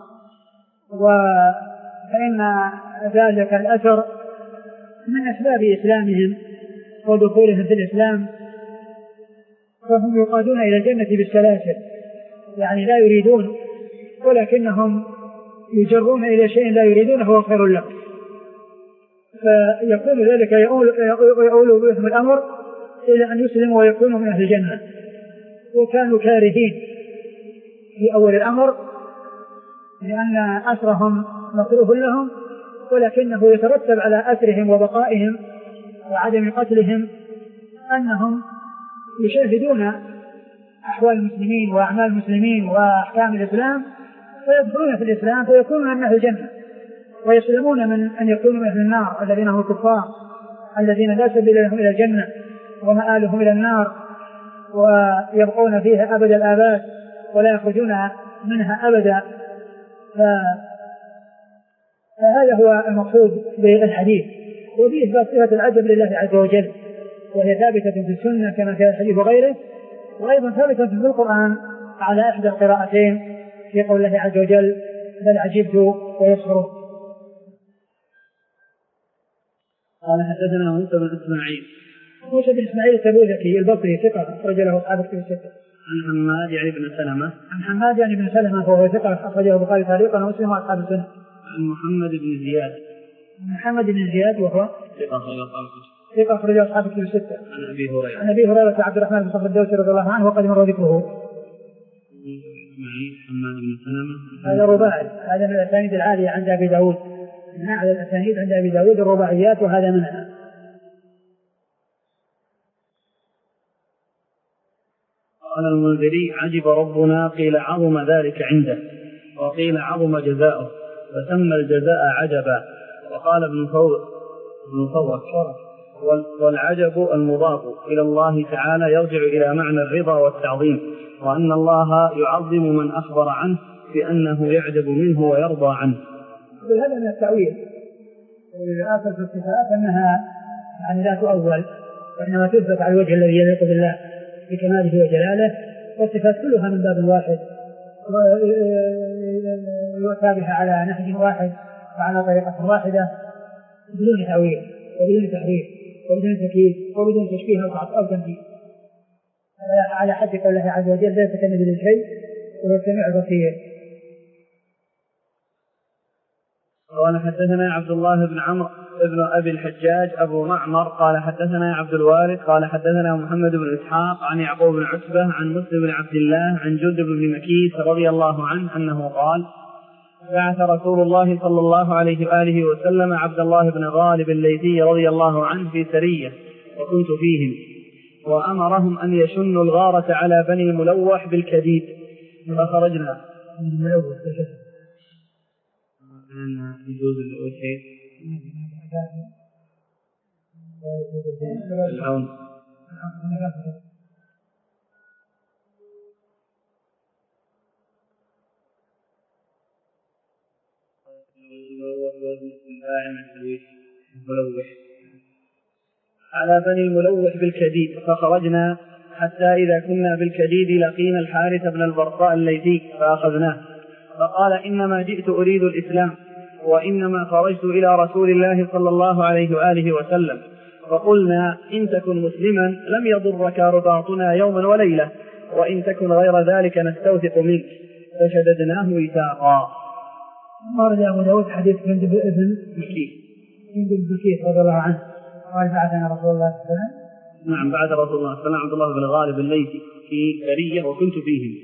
وفإن ذلك الأثر من أسباب إسلامهم ودخولهم في الإسلام، فهم يقادون إلى الجنة بالسلاسل، يعني لا يريدون ولكنهم يجرون إلى شيء لا يريدونه هو خير لهم، فيكون ذلك يؤول, يؤول بهم الأمر إلى أن يسلموا ويكونوا من أهل الجنة. وكانوا كارهين في أول الأمر لأن أسرهم مصروف لهم، ولكنه يترتب على أسرهم وبقائهم وعدم قتلهم أنهم يشاهدون أحوال المسلمين وأعمال المسلمين وأحكام الإسلام فيدخلون في الإسلام فيكونون من أهل الجنة، ويسلمون من أن يكونوا من أهل النار الذين هم الكفار الذين لا سبيل لهم إلى الجنة ومآلهم إلى النار، ويبقون فيها أبد الآباد ولا يخرجون منها أبدا. فهذا هو المقصود بالحديث، وفيه إثبات صفة العجب لله عز وجل، وهي ثابتة في السنة كما في الحديث وغيره، وأيضا ثابتة في القرآن على إحدى القراءتين في قول الله عز وجل: بل عجبت ويسخرون. قال حدثنا موسى بن إسماعيل. موسى بن إسماعيل التبوذكي البصري ثقة أخرج له أصحاب الكتب الستة. عن حماد يعني بن سلمة. عن حماد يعني بن سلمة فهو ثقة أخرجه البخاري تعليقا ومسلم وأصحاب السنة. عن محمد بن زياد. محمد بن زياد وهو ثقة أخرج أصحاب الكتب. ثقة أخرج أصحاب الكتب الستة. عن أبي هريرة. عن أبي هريرة عبد الرحمن بن صخر الدوسي رضي الله عنه وقد مر ذكره. معي حماد بن سلمة. هذا رباعي، هذا من الأسانيد العالية عند أبي داود، من أعلى الأسانيد عند أبي داود الرباعيات وهذا منها. قال المنذري: عجب ربنا، قيل عظم ذلك عنده، وقيل عظم جزاؤه، فسمى الجزاء عجبا. وقال ابن فورك: والعجب المضاف إلى الله تعالى يرجع إلى معنى الرضا والتعظيم، وأن الله يعظم من أخبر عنه بأنه يعجب منه ويرضى عنه. هذا من التأويل. والآخر في الصفات أنها يعني لا تؤول، وإنما تثبت على الوجه الذي يليق بالله بكماله وجلاله، والصفات كلها من باب واحد ويؤتى بها على نهج واحد وعلى طريقة واحدة بدون تأويل وبدون تحريف وبدون تكييف وبدون تشبيه أو تمثيل، على حد قوله عز وجل: ليس كمثله شيء وهو السميع البصير. قال حدثنا عبد الله بن عمرو ابن أبي الحجاج أبو معمر قال حدثنا عبد الوارث قال حدثنا محمد بن إسحاق عن يعقوب بن عتبة عن مسلم بن عبد الله عن جندب بن مكيس رضي الله عنه أنه قال: بعث رسول الله صلى الله عليه وآله وسلم عبد الله بن غالب الليثي رضي الله عنه في سرية وكنت فيهم، وأمرهم أن يشنوا الغارة على بني الملوح بالكديد، فخرجنا. أن يجوز الوجه العون. على بني الملوح بالكديد، فخرجنا حتى إذا كنا بالكديد لقينا الحارث بن البرقاء الليثي فأخذناه، فقال: إنما جئت أريد الإسلام، وإنما خرجت إلى رسول الله صلى الله عليه وآله وسلم، فقلنا: إن تكن مسلما لم يضرك رباطنا يوما وليلة، وإن تكن غير ذلك نستوثق منك، فشددناه وثاقا. ورد أبو داود حديث جندب بن مكيس جندب بن مكيس رضي الله عنه قال: بعثنا رسول الله صلى الله عليه وسلم. نعم، بعث رسول الله صلى الله عليه وسلم عبد الله بن غالب الليثي في سرية وكنت فيهم،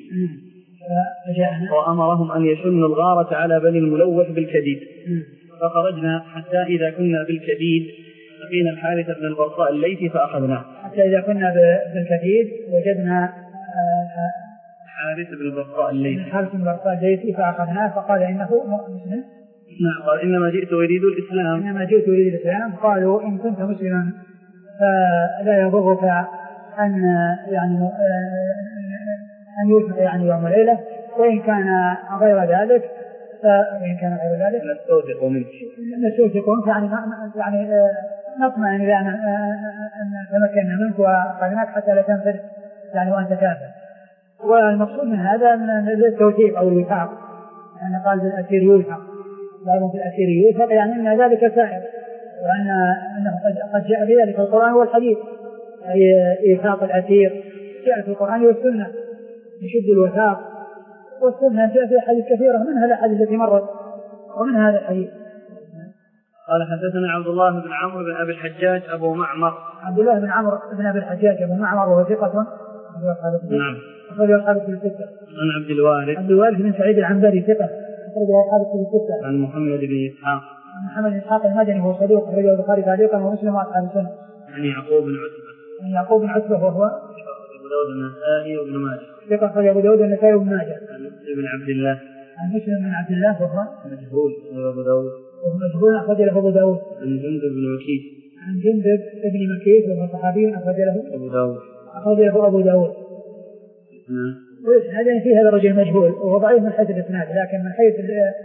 وأمرهم أن يشنوا الغارة على بني الملوح بالكديد، فخرجنا حتى إذا كنا بالكديد لقينا الحارث بن البرقاء الليثي فأخذناه. حتى إذا كنا بالكديد وجدنا حارث بن البرقاء الليثي حارث بن البرقاء الليثي فأخذناه، فقال: إنه مسلم. نعم، قال: إنما جئت أريد الإسلام. إنما جئت أريد الإسلام. قالوا: إن كنت مسلما فلا يضرك أن يعني أن يوثق يعني يوم وليلة، وإن كان غير ذلك فإن كان غير ذلك نستوثق منك نستوثق منك يعني يعني نطمئن إلى أن تمكنا منك وأخذناك حتى لا تنفرد يعني وأنت كافر. والمقصود من هذا التوثيق أو الوثاق، يعني قال بالأسير يوثق، بعضهم بالأسير يوثق يعني أن ذلك سائر، وأن أنه قد جاء بذلك القرآن والحديث، أي إيثاق الأسير جاء في القرآن والسنة يشد الوثاق، والسنة جاء في حديث كثيرة منها الأحاديث التي مرت ومن هذا الحديث. قال حدثنا عبد الله بن عمرو بن أبي الحجاج أبو معمر. عبد الله بن عمرو بن أبي الحجاج أبو معمر وهو ثقة. نعم. أخرج أصحاب كتب الستة. عن عبد الوارث. عبد الوارث بن سعيد العنبري ثقة. أخرج أصحاب كتب الستة. عن محمد بن إسحاق. محمد بن إسحاق المدني وهو صدوق، أخرجه البخاري تعليقا ومسلم وأصحاب السنة. عن يعقوب بن عتبة. عن يعقوب بن عتبة وهو أبو داود النسائي وابن ماجه. ثقة، أخرج أبو داود النسائي وابن ماجه. عن مسلم بن عبد الله. عن مسلم بن عبد الله وهو مجهول أبو داود. وهو مجهول، أخرج له أبو داود. عن جندب بن مكيس. عن جندب بن مكيس وهو صحابي، أخرج له أبو داود. أخرج له أبو داود. نعم. هذا في هذا الرجل مجهول وهو ضعيف من حيث الإسناد، لكن من حيث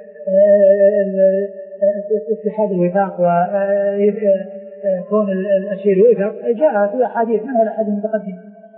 اتحاد الوثاق وكون الأسير يوثق جاء في أحاديث منها الأحاديث المتقدمة.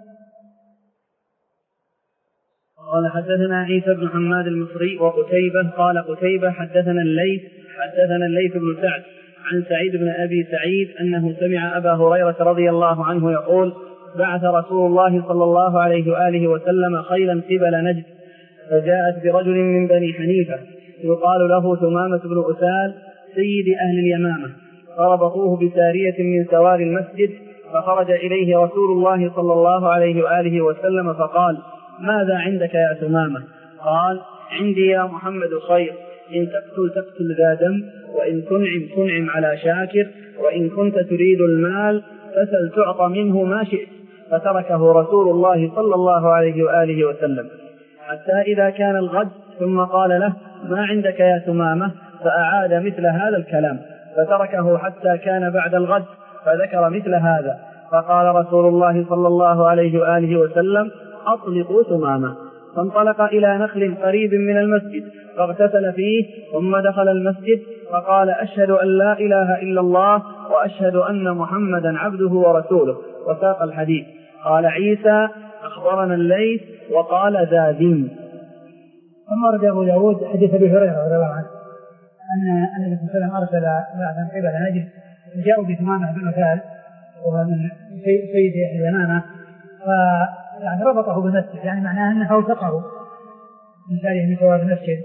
قال حدثنا عيسى بن حماد المصري وقتيبة قال قتيبة حدثنا الليث حدثنا الليث بن سعد عن سعيد بن أبي سعيد أنه سمع أبا هريرة رضي الله عنه يقول: بعث رسول الله صلى الله عليه وآله وسلم خيلا قبل نجد، فجاءت برجل من بني حنيفة يقال له ثمامة بن أسال سيد أهل اليمامة، فربطوه بسارية من سوار المسجد، فخرج إليه رسول الله صلى الله عليه وآله وسلم فقال: ماذا عندك يا ثمامة؟ قال: عندي يا محمد خير، إن تقتل تقتل ذا دم، وإن تنعم تنعم على شاكر، وإن كنت تريد المال فسل تعطى منه ما شئت. فتركه رسول الله صلى الله عليه وآله وسلم حتى إذا كان الغد ثم قال له: ما عندك يا ثمامة؟ فأعاد مثل هذا الكلام، فتركه حتى كان بعد الغد فذكر مثل هذا، فقال رسول الله صلى الله عليه وآله وسلم: أطلقوا ثمامة. فانطلق إلى نخل قريب من المسجد فاغتسل فيه، ثم دخل المسجد فقال: أشهد أن لا إله إلا الله وأشهد أن محمدا عبده ورسوله، وساق الحديث. قال عيسى: أخبرنا الليث وقال ذا دين. ثم ورد أبو داود حديث أبي هريرة رضي الله عنه أن النبي صلى الله عليه وسلم أرسل بعثا قبل نجد وجاءوا بثمامة بن مثال وهو من سيد اليمامة، فيعني ربطه بالمسجد، يعني معناه أنه أوثقه من ساله من ثواب المسجد،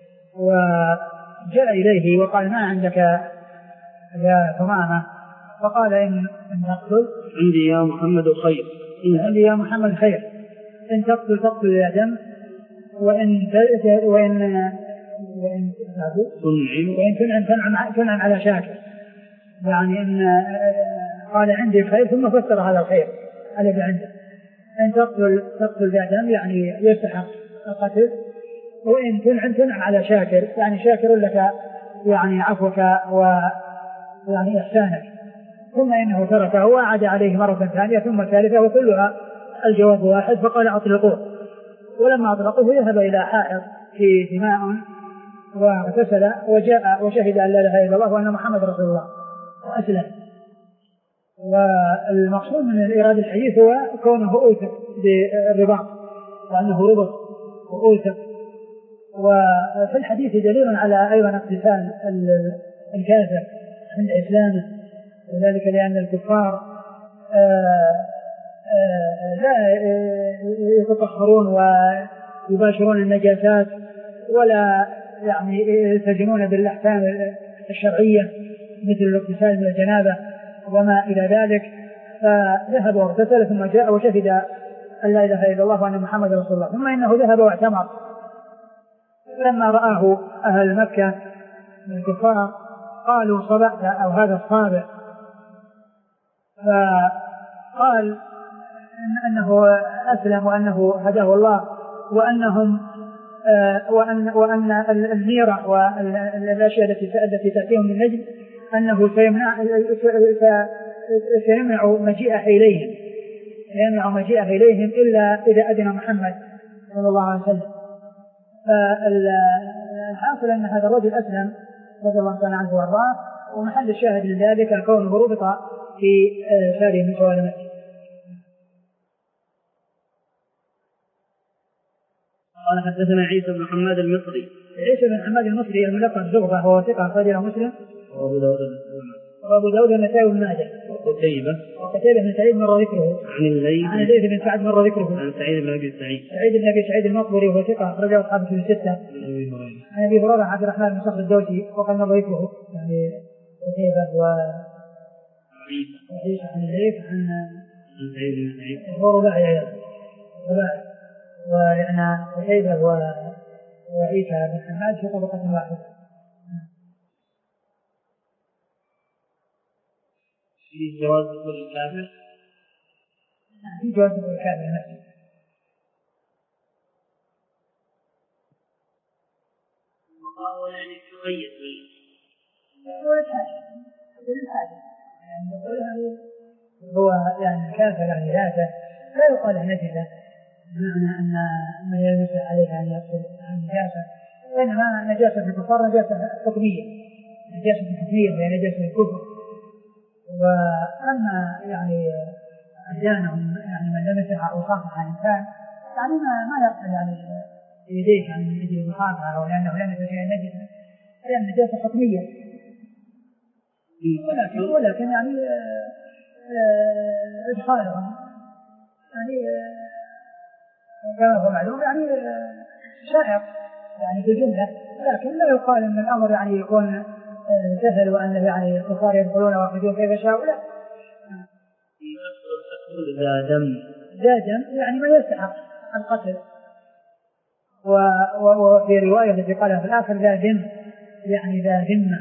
وجاء إليه وقال: ما عندك يا ثمامة؟ فقال: إن تقتل عندي يا محمد خير، إن عندي يا محمد خير، إن تقتل تقتل يا دم، وإن وإن وإن تنعم وإن تنعم تنعم تنعم على شاكر. يعني إن قال: عندي خير، ثم فسر هذا الخير الذي عنده. إن تقتل تقتل ذا دم، يعني يستحق القتل، وإن تنعم تنعم على شاكر، يعني شاكر لك يعني عفوك ويعني إحسانك. ثم إنه تركه وأعاد عليه مرة ثانية ثم ثالثة، وكلها الجواب واحد، فقال: أطلقوه. ولما أطلقوه ذهب إلى حائط فيه ماء واغتسل وجاء وشهد أن لا إله إلا الله وأن محمد رسول الله وأسلم. والمقصود من الإيراد الحديث هو كونه أوثق بالرباط، وأنه ربط وأوثق. وفي الحديث دليل على أيضا اقتتال الكافر عند إسلامه، وذلك لأن الكفار لا يتطهرون ويباشرون النجاسات ولا يعني يلتزمون بالأحكام الشرعية مثل الاغتسال من الجنابة وما إلى ذلك. فذهب واغتسل ثم جاء وشهد أن لا إله إلا الله وأن محمد رسول الله، ثم إنه ذهب واعتمر. لما رآه أهل مكة من الكفار قالوا: صبأت أو هذا الصابع. فقال إن أنه أسلم وأنه هداه الله، وأنهم آه وأن, وأن الميرة والأشياء التي تأتيهم من نجد أنه سيمنع, سيمنع مجيئه إليهم سيمنع مجيئه إليهم إلا إذا أذن محمد صلى الله عليه وسلم. فالحاصل أن هذا الرجل أسلم رضي الله عنه وارضاه، ومحل الشاهد لذلك كونه ربط في شارع من شوارع مكة. قال: حدثنا عيسى بن محمد المصري. عيسى بن محمد المصري الملقب زغبة، هو ثقة أخرجه مسلم وأبو داود والنسائي وابن ماجه. وقتيبة وقتيبة بن سعيد مر ذكره. عن الليث عن الليث بن سعد مر ذكره. عن سعيد بن أبي سعيد سعيد بن أبي سعيد المقبري وهو ثقة أخرجه أصحاب الكتب الستة. عن أبي هريرة عبد الرحمن بن صخر الدوسي وقد مر ذكره. يعني قتيبة و وعيسى عن الليث عن سعيد بن سعيد هو رباعي أيضا رباعي، وأن قتيبة وعيسى بن حماد في طبقة واحدة. في جواز دخول الكافر في جواز دخول الكافر نفسه. وقالوا يعني تقيد هو الحاجة هو الحاجة يعني يقولها هو يعني الكافر يعني ذاته لا يقال نجسة، بمعنى أن من يلمس عليه أن يقصد عن نجاسة، وإنما نجاسة الكفار نجاسة حكمية، نجاسة حكمية وهي نجاسة الكفر. وأما يعني أديانهم يعني من لمسها أو صافح إنسان يعني ما ما يقصد يعني يديك عن أجل المصافحة أو لأنه لمس شيئا نجسا، هي نجاسة حكمية. ولكن ولكن يعني إدخالهم يعني كما هو معلوم يعني شائع يعني بالجملة، لكن لا يقال أن الأمر يعني يكون سهل وأن يعني الكفار يدخلون ويخرجون كيف شاءوا. لا، ذا دم ذا دم يعني ما يستحق القتل، وفي رواية التي قالها في الآخر ذا ذم، يعني ذا ذمة.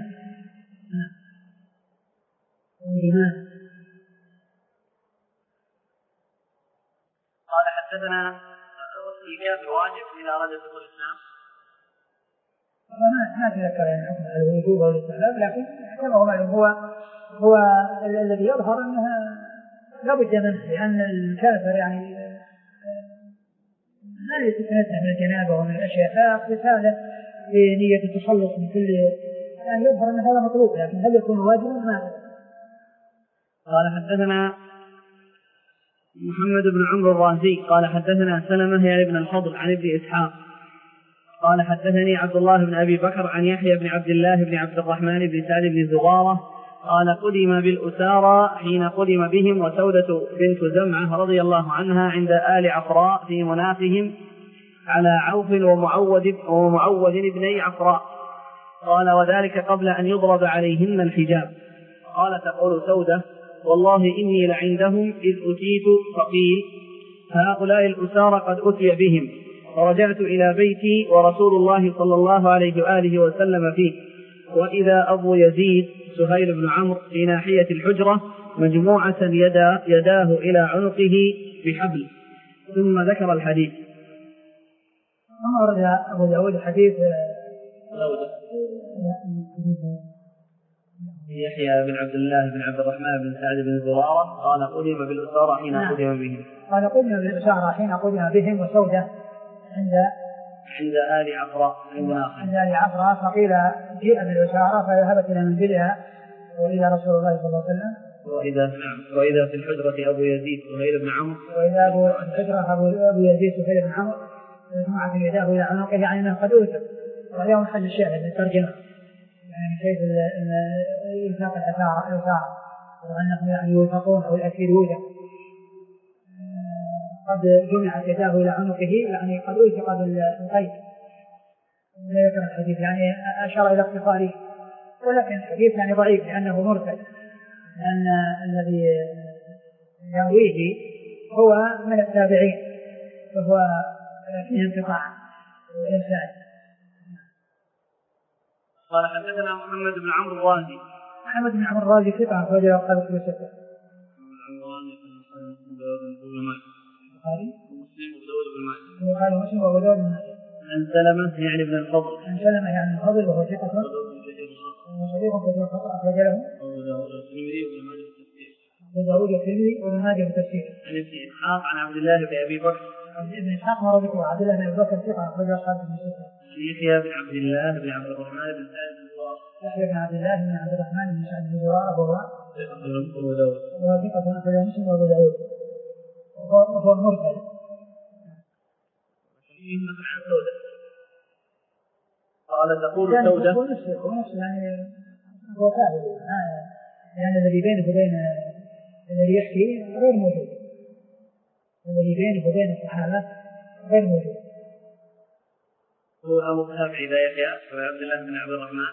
قال حدثنا الإيجاب واجب إذا أراد دخول الإسلام. ما ما تذكر يعني حكم الوجوب أو الاستحباب، لكن كما هو معلوم هو هو الذي يظهر أنها لا بد منه، لأن الكافر يعني لا يتنزه من الجنابة ومن الأشياء، فاغتساله بنية التخلص من كل يعني يظهر أن هذا مطلوب، لكن هل يكون واجبا؟ ما. قال حدثنا محمد بن عمرو الرازي قال حدثنا سلمة يعني بن الفضل عن ابن إسحاق قال حدثني عبد الله بن أبي بكر عن يحيى بن عبد الله بن عبد الرحمن بن سعد بن زغارة قال قدم بالأسارى حين قدم بهم وسودة بنت زمعة رضي الله عنها عند آل عفراء في منافهم على عوف ومعود ومعود ابني عفراء قال وذلك قبل أن يضرب عليهن الحجاب. قال تقول سودة والله إني لعندهم إذ أتيت فقيل هؤلاء الأسارى قد أتي بهم، فرجعت إلى بيتي ورسول الله صلى الله عليه وآله وسلم فيه، وإذا أبو يزيد سهيل بن عمرو في ناحية الحجرة مجموعة يدا يداه إلى عنقه بحبل، ثم ذكر الحديث. ثم ورد أبو داود حديث يحيى بن عبد الله بن عبد الرحمن بن سعد بن زرارة قال قدم بالأسارى حين قدم بهم. قال قدم بالأسارى حين قدم بهم وسودة عند عند آل عفراء عند آل عفراء، فقيل جيء بالأسارى فذهبت إلى منزلها وإلى رسول الله صلى الله عليه وسلم. وإذا نعم وإذا في الحجرة أبو يزيد سهيل بن عمرو وإذا أبو الحجرة أبو يزيد سهيل بن عمرو مجموعة يداه إلى عنقه، يعني أنه قد أوتر. واليوم حل الشاهد الترجمة يعني كيف يلتقى الأسارى وأنهم يعني يوثقون أو الأسير يوثق، قد جمعت يداه إلى عنقه يعني قد أوثق بالقيد. لا يذكر الحديث يعني أشار إلى اختصاره، ولكن الحديث يعني ضعيف لأنه مرسل، لأن الذي يرويه هو من التابعين فهو فيه انقطاع وإرسال. قال حدثنا محمد بن عمرو الرازي. محمد بن عمرو الرازي ثقة أخرجه أصحاب الكتب الستة. البخاري ومسلم وأبو داود بن ماجه. عن سلمة يعني بن الفضل. عن سلمة يعني الفضل وهو ثقة وصديق كثير الخطأ أخرج له أبو داود والترمذي وابن ماجه في التفسير. أبو داود والترمذي وابن ماجه في التفسير. عن ابن إسحاق عن عبد الله بن أبي بكر. عن ابن إسحاق مر ذكره عبد الله بن أبي بكر ثقة أخرج أصحاب الكتب الستة. يحيى بن عبد الله بن عبد الرحمن بن سعد بن زرارة. يحيى بن عبد الله بن عبد الرحمن بن سعد بن زرارة وهو أبو داود. وهو ثقة أخرج مسلم وأبو داود وهو مرسل. عن سودة قال تقول سودة هو نفسه هو نفسه يعني هو ثابت يعني الذي بينه وبين الذي يحكي غير موجود، الذي بينه وبين الصحابة غير موجود. هو أبو متابع إذا يحيى عبد الله بن عبد الرحمن.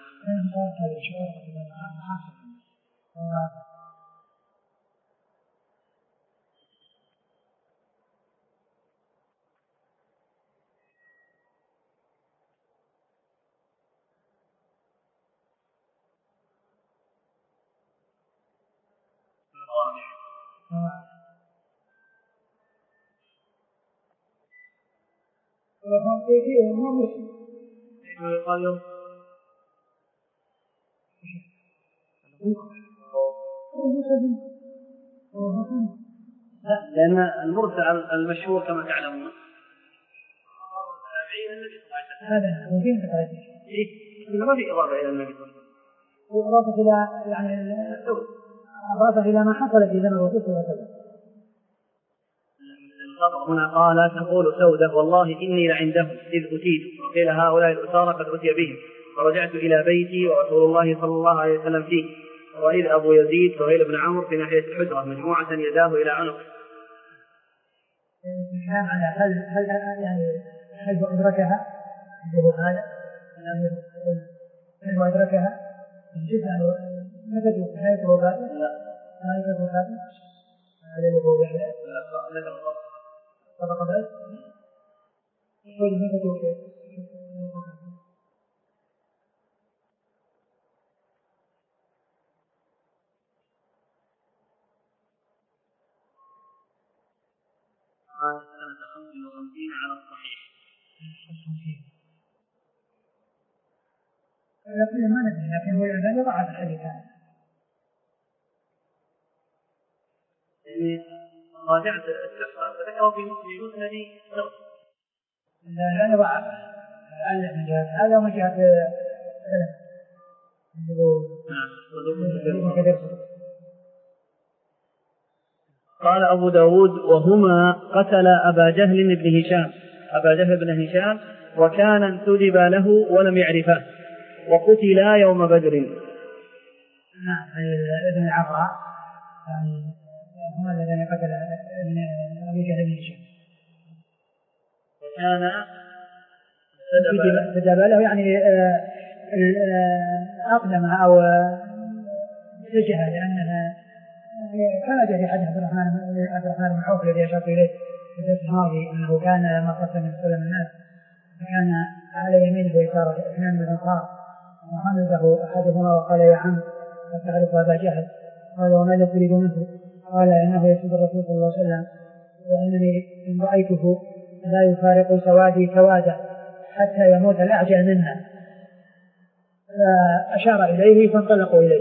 وهم فيه ما مسلم. قالوا لا لأن المرسل المشهور كما تعلمون هذا ممكن تقرأه. إيه ما في إضافة إلى النبي صلى الله عليه وسلم. إضافة إلى يعني إضافة إلى ما حصل في زمن الرسول صلى الله عليه وسلم. هنا قال تقول سودة والله إني لعندهم إذ أتيت، وقيل هؤلاء الأسارى قد أتي بهم، فرجعت إلى بيتي ورسول الله صلى الله عليه وسلم فيه، وإذ أبو يزيد سهيل بن عمرو في ناحية الحجرة مجموعة يداه إلى عنق. الكلام على هل هل يعني هل أدركها هذا هل أدركها جزءا متى في نهاية الوفاة؟ لا نهاية الوفاة هذا اللي هو يعني طبقة بس سنة خمس وخمسين على الصحيح. لكن ما ندري، لكن هو العلماء ضعف الحديث هذا. يعني راجعت الشخص ذكره في مسند شرط. لا لا ضعف. هذا من جهة سلم. نعم. قال أبو داود وهما قتل أبا جهل بن هشام أبا جهل بن هشام وكان انتدب له ولم يعرفه وقتلا يوم بدر. نعم ابن العفراء يعني هما الذين قتل أبو جهل بن هشام وكان انتدب له يعني أقدم أو سجها لأنها كما جاء في حديث عبد الرحمن عبد الرحمن بن عوف الذي أشرت إليه في الدرس الماضي أنه كان مقصا من سلم الناس فكان على يمينه ويساره اثنان من الأنصار وخنده أحدهما وقال يا عم فتعرف أبا جهل قال وماذا تريد منه قال إنه يسب الرسول صلى الله عليه وسلم وإنني إن رأيته لا يفارق سوادي سوادا حتى يموت الأعجل منا فأشار إليه فانطلقوا إليه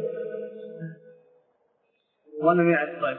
ولم يعرف. طيب.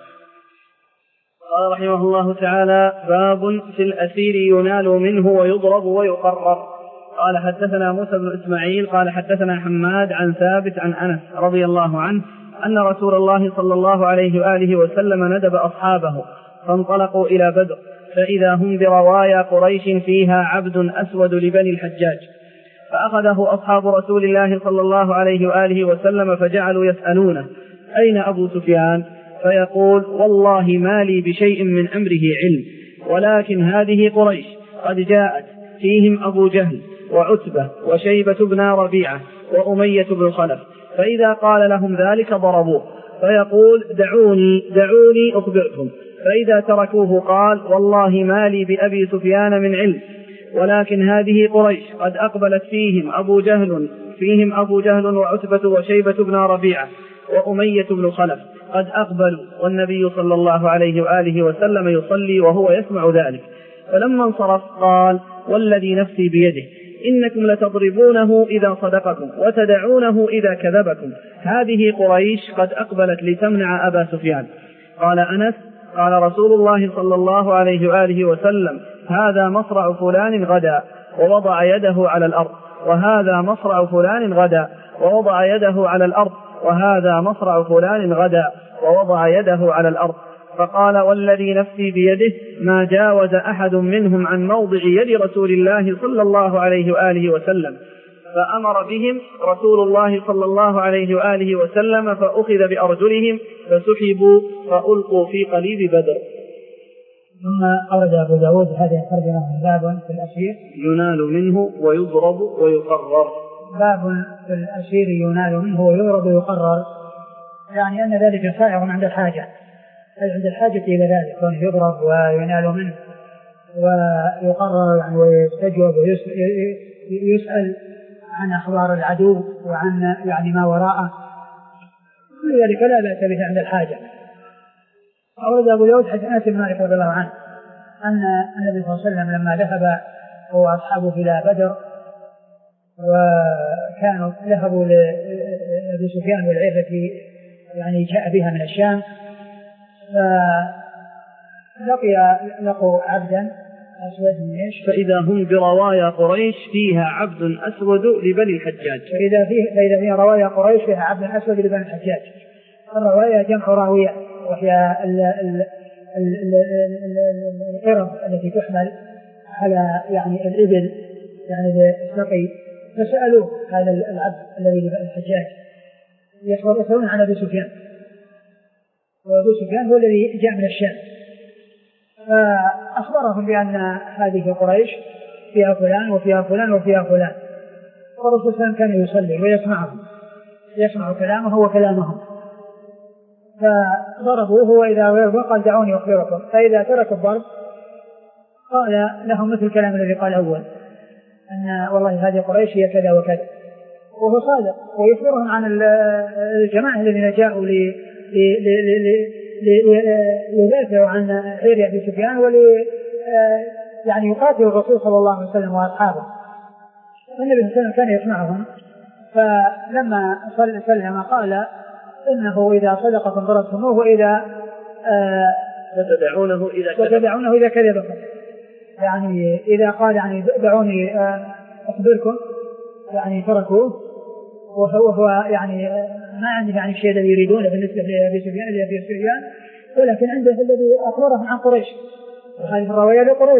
قال رحمه الله تعالى باب في الأسير ينال منه ويضرب ويقرر. قال حدثنا موسى بن إسماعيل قال حدثنا حماد عن ثابت عن أنس رضي الله عنه أن رسول الله صلى الله عليه وآله وسلم ندب أصحابه فانطلقوا إلى بدر فإذا هم بروايا قريش فيها عبد أسود لبني الحجاج فأخذه أصحاب رسول الله صلى الله عليه وآله وسلم فجعلوا يسألونه أين أبو سفيان فيقول والله ما لي بشيء من أمره علم ولكن هذه قريش قد جاءت فيهم أبو جهل وعتبة وشيبة بن ربيعة وأمية بن خلف فإذا قال لهم ذلك ضربوه فيقول دعوني دعوني أخبركم فإذا تركوه قال والله ما لي بأبي سفيان من علم ولكن هذه قريش قد أقبلت فيهم أبو جهل فيهم أبو جهل وعتبة وشيبة بن ربيعة وأمية بن خلف قد أقبلوا والنبي صلى الله عليه وآله وسلم يصلي وهو يسمع ذلك فلما انصرف قال والذي نفسي بيده إنكم لتضربونه إذا صدقكم وتدعونه إذا كذبكم هذه قريش قد أقبلت لتمنع أبا سفيان. قال أنس قال رسول الله صلى الله عليه وآله وسلم هذا مصرع فلان غدا ووضع يده على الأرض وهذا مصرع فلان غدا ووضع يده على الأرض وهذا مصرع فلان غدا ووضع يده على الأرض فقال والذي نفسي بيده ما جاوز أحد منهم عن موضع يد رسول الله صلى الله عليه وآله وسلم فأمر بهم رسول الله صلى الله عليه وآله وسلم فأخذ بأرجلهم فسحبوا فألقوا في قليب بدر. ثم أورد أبو داود هذه الترجمة من باب في الأسير ينال منه ويضرب ويقرر. باب في الأسير ينال منه ويضرب ويقرر يعني أن ذلك سائر عند الحاجة أي عند الحاجة إلى ذلك كونه يضرب وينال منه ويقرر يعني ويستجوب ويسأل عن أخبار العدو وعن يعني ما وراءه كل ذلك لا بأس به عند الحاجة. أورد أبو داود حديث أنس بن مالك رضي الله عنه أن النبي صلى الله عليه وسلم لما ذهب هو أصحابه إلى بدر وكانوا ذهبوا لأبي سفيان والعير التي يعني جاء بها من الشام فلقي لقوا عبدا أسود فإذا هم بروايا قريش فيها عبد أسود لبني الحجاج فإذا فيه فإذا فيها روايا قريش فيها عبد أسود لبني الحجاج. الرواية جمع راوية وهي القرب التي تحمل على يعني الإبل يعني السقي فسألوا هذا العبد الذي لبني الحجاج يسألون عن أبي سفيان وأبو سفيان هو الذي جاء من الشام فأخبرهم بأن هذه قريش فيها فلان وفيها فلان وفيها فلان والرسول صلى الله عليه وسلم كان يصلي ويسمعهم يسمع كلامه وكلامهم فضربوه وإذا وقال دعوني أخبركم فإذا ترك الضرب قال لهم مثل الكلام الذي قال أول، أن والله هذه قريش هي كذا وكذا، وهو صادق، ويخبرهم عن الجماعة الذين جاءوا ليدافعوا عن عير أبي سفيان ولي يعني يقاتلوا الرسول صلى الله عليه وسلم وأصحابه. النبي صلى الله عليه وسلم كان يسمعهم، فلما سلم قال إنه إذا صدقكم ضربتموه وإذا وتدعونه إذا وتدعونه إذا كذبكم، يعني إذا قال يعني دعوني أخبركم يعني تركوه، وهو يعني ما عنده يعني الشيء الذي يريدونه بالنسبة لأبي سفيان لأبي سفيان، ولكن عنده الذي أخبرهم عن قريش، وهذه الرواية لقريش.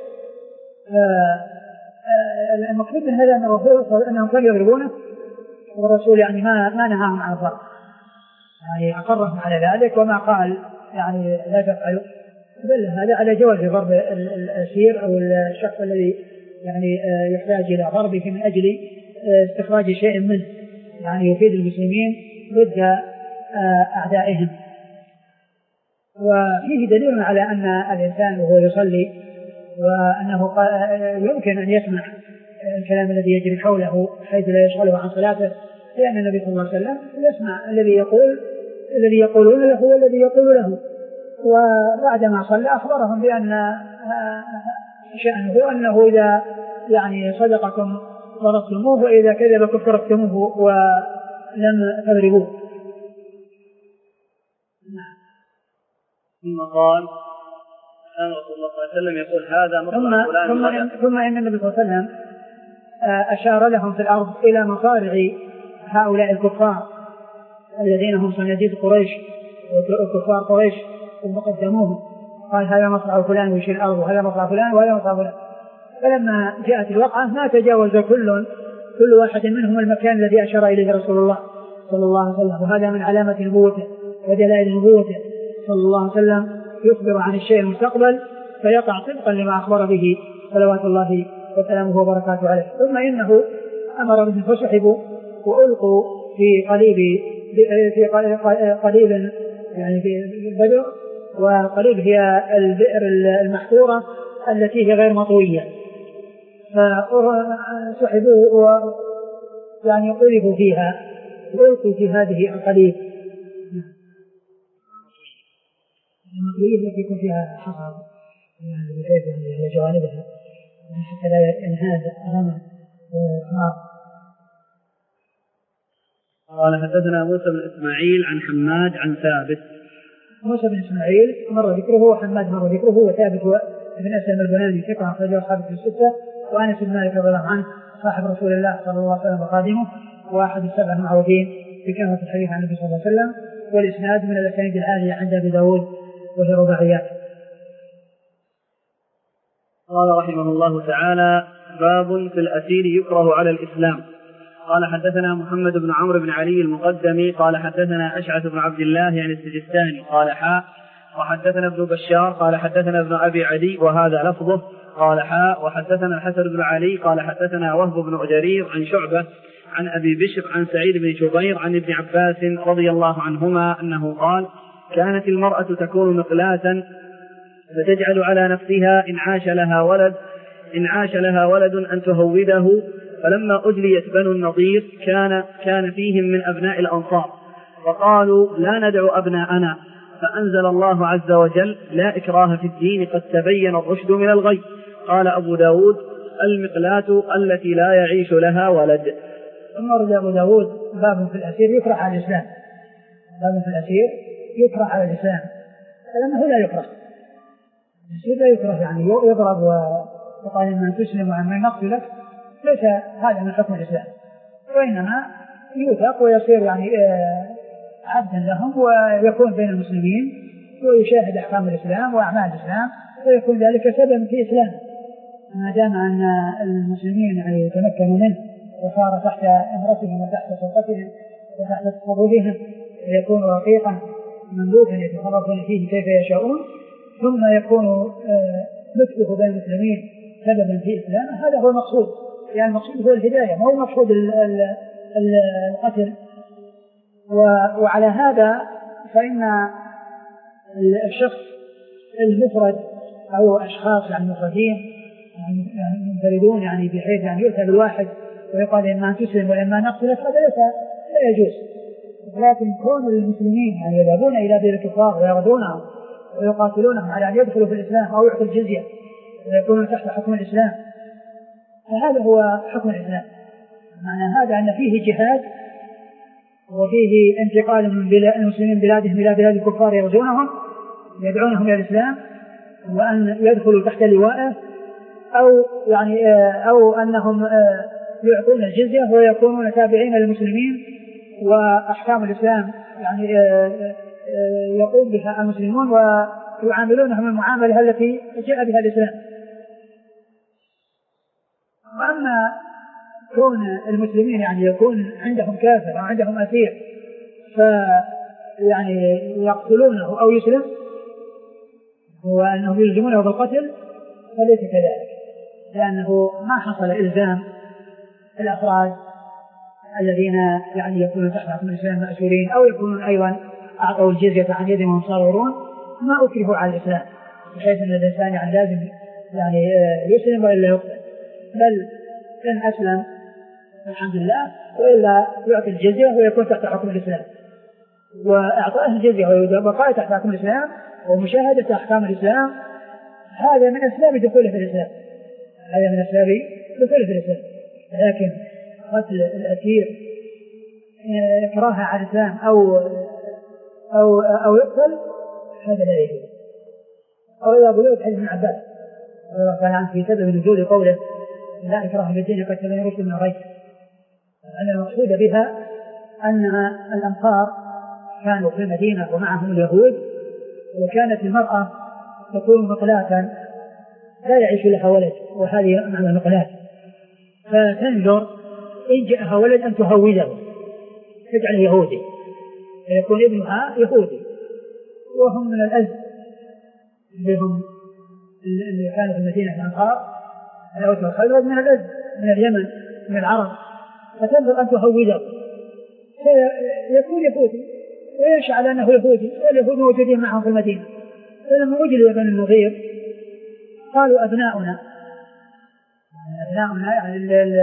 المقصود من هذا أن الرسول أنهم كانوا يضربونه، والرسول يعني ما ما نهاهم عن الضرب، يعني أقرهم على ذلك وما قال يعني لا تفعلوا، بل هذا على جواز ضرب الأسير أو الشخص الذي يعني يحتاج إلى ضربه من أجل استخراج شيء منه يعني يفيد المسلمين ضد أعدائهم. وفيه دليل على أن الإنسان وهو يصلي وأنه يمكن أن يسمع الكلام الذي يجري حوله حيث لا يشغله عن صلاته، لأن النبي صلى الله عليه وسلم يسمع الذي يقول الذي يقولون له والذي يقول له. وبعدما صلى أخبرهم بأن شأنه أنه إذا يعني صدقكم ضربتموه وإذا كذبكم تركتموه ولم تضربوه. ثم قال كان رسول الله صلى الله عليه وسلم يقول هذا مصرع فلان ثم, إن ثم إن النبي صلى الله عليه وسلم أشار لهم في الأرض إلى مصارع هؤلاء الكفار الذين هم صناديد قريش وكفار قريش ثم قدموهم، قال هذا مصرع فلان ويشير الأرض وهذا مصرع فلان وهذا مصرع فلان. فلما جاءت الوقعة ما تجاوز كل كل واحد منهم المكان الذي أشار إليه رسول الله صلى الله عليه وسلم، وهذا من علامة نبوته ودلائل نبوته صلى الله عليه وسلم، يخبر عن الشيء المستقبل فيقع طبقا لما أخبر به صلوات الله وسلامه وبركاته عليه. ثم إنه أمر بهم فسحبوا وألقوا في قليب في قليل يعني في بدر، وقليل هي البئر المحفورة التي هي غير مطوية، فسحبوا يعني قلبوا فيها وألقوا في هذه القليب المطوية التي يكون فيها حصى يعني بحيث يعني على جوانبها حتى لا ينهاد أمامه وإطلاق. قال حدثنا موسى بن إسماعيل عن حماد عن ثابت. موسى بن إسماعيل مر ذكره وحماد مر ذكره وثابت بن أسلم البناني ثقة أخرجه أصحابه في الستة، وأنس بن مالك رضي الله عنه صاحب رسول الله صلى الله عليه وسلم وخادمه وأحد السبع المعروفين بكثرة الحديث عن النبي صلى الله عليه وسلم، والإسناد من الأسانيد العالية عند أبي داود وهي رباعيات. قال رحمه الله تعالى باب في الأسير يكره على الإسلام. قال حدثنا محمد بن عمرو بن علي المقدمي قال حدثنا أشعث بن عبد الله يعني السجستاني قال حاء وحدثنا ابن بشار قال حدثنا ابن أبي عدي وهذا لفظه قال حاء وحدثنا الحسن بن علي قال حدثنا وهب بن جرير عن شعبة عن أبي بشر عن سعيد بن جبير عن ابن عباس رضي الله عنهما أنه قال كانت المرأة تكون مقلاة فتجعل على نفسها إن عاش لها ولد إن عاش لها ولد أن تهوده، فلما أجليت بنو النضير كان كان فيهم من أبناء الأنصار فقالوا لا ندع أبناءنا، فأنزل الله عز وجل لا إكراه في الدين قد تبين الرشد من الغي. قال أبو داود المقلاة التي لا يعيش لها ولد. ثم رد أبو داود باب في الأسير يكره على الإسلام، باب في الأسير يكره على الإسلام، لأنه لا يكره الأسير لا يكره يعني يضرب وقال من تسلم ومن نقتلك، ليس هذا من حكم الإسلام، وإنما يوثق ويصير يعني عبدا لهم ويكون بين المسلمين ويشاهد أحكام الإسلام وأعمال الإسلام ويكون ذلك سبب في إسلام، ما دام أن المسلمين يعني يتمكنوا منه وصار تحت إمرتهم وتحت سلطتهم وتحت تصرفهم ويكون رقيقا مملوكا يتصرفون فيه كيف يشاءون، ثم يكون مثله بين المسلمين سببا في إسلام. هذا هو المقصود، يعني المقصود هو الهداية، ما هو مقصود القتل. وعلى هذا فإن الشخص المفرد أو أشخاص يعني مفردين يعني منفردون يعني بحيث يعني يؤتى بالواحد ويقال إما أن تسلم وإما نقتلك، هذا ليس لا يجوز. لكن كون المسلمين يعني يذهبون إلى بلاد الكفار ويغزونهم ويقاتلونهم على أن يدخلوا في الإسلام أو يعطوا الجزية ويكونون تحت حكم الإسلام، فهذا هو حكم الإسلام. معنى هذا أن فيه جهاد وفيه انتقال من بلاد المسلمين بلادهم إلى بلاد الكفار يغزونهم يدعونهم إلى الإسلام وأن يدخلوا تحت لوائه، أو يعني أو أنهم يعطون الجزية ويكونون تابعين للمسلمين وأحكام الإسلام يعني يقوم بها المسلمون ويعاملونهم المعاملة التي جاء بها الإسلام. وأما كون المسلمين يعني يكون عندهم كافر أو عندهم أسير فيعني يقتلونه أو يسلم وأنهم يلزمونه بالقتل فليس كذلك، لأنه ما حصل إلزام الأفراد الذين يعني يكونون تحت حكم الإسلام مأسورين أو يكونون أيضا أعطوا الجزية عن يدهم وهم صاغرون ما أكرهوا على الإسلام، بحيث أن الإنسان يعني لازم يعني يسلم وإلا يقتل، بل إن أسلم الحمد لله وإلا يعطي الجزية ويكون تحت حكم الإسلام. وإعطاء الجزية وبقاء تحت حكم الإسلام ومشاهدة أحكام الإسلام هذا من أسباب دخوله في الإسلام، هذا من أسباب دخوله في الإسلام. لكن قتل الأسير إكراها على الإسلام أو أو أو يقتل هذا لا يجوز. أو إذا بلوغ حديث ابن عباس قال عن في سبب نزول قوله لا إكراه في الدين قد تبين الرشد من الغي، أن المقصود بها أن الأنصار كانوا في المدينة ومعهم اليهود، وكانت المرأة تكون مقلاة لا يعيش لها ولد، وهذه معنى المقلاة، فتنظر إن جاءها ولد أن تهوده تجعله يهودي فيكون ابنها يهودي. وهم من الأزد بهم اللي كانوا في المدينة الأنصار الأوس والخزرج من الأزد من اليمن من العرب، فتنظر أن تهوده فيكون يهودي وينشأ على أنه يهودي، واليهود موجودين معهم في المدينة. فلما وجدوا بني النضير قالوا أبناؤنا أبناؤنا يعني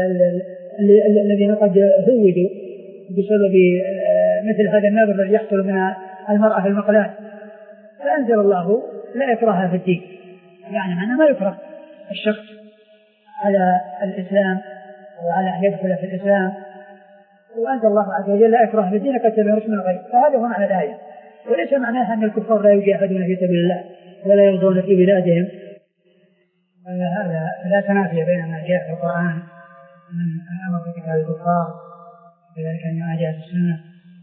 الذين قد هودوا بسبب مثل هذا النذر الذي يحصل من المرأة في المقلاة، فأنزل الله لا إكراه في الدين، يعني معناه ما يكره الشخص على الإسلام وعلى أن يدخل في الإسلام، وأنزل الله عز وجل لا إكراه في الدين قد تبين الرشد من الغي. فهذا هو معنى الآية، وليس معناها أن الكفار لا يجاهدون في سبيل الله ولا يرضون في بلادهم. هذا لا تنافي بين ما جاء في القرآن من الأمر بقتال الكفار كذلك ما جاء في السنة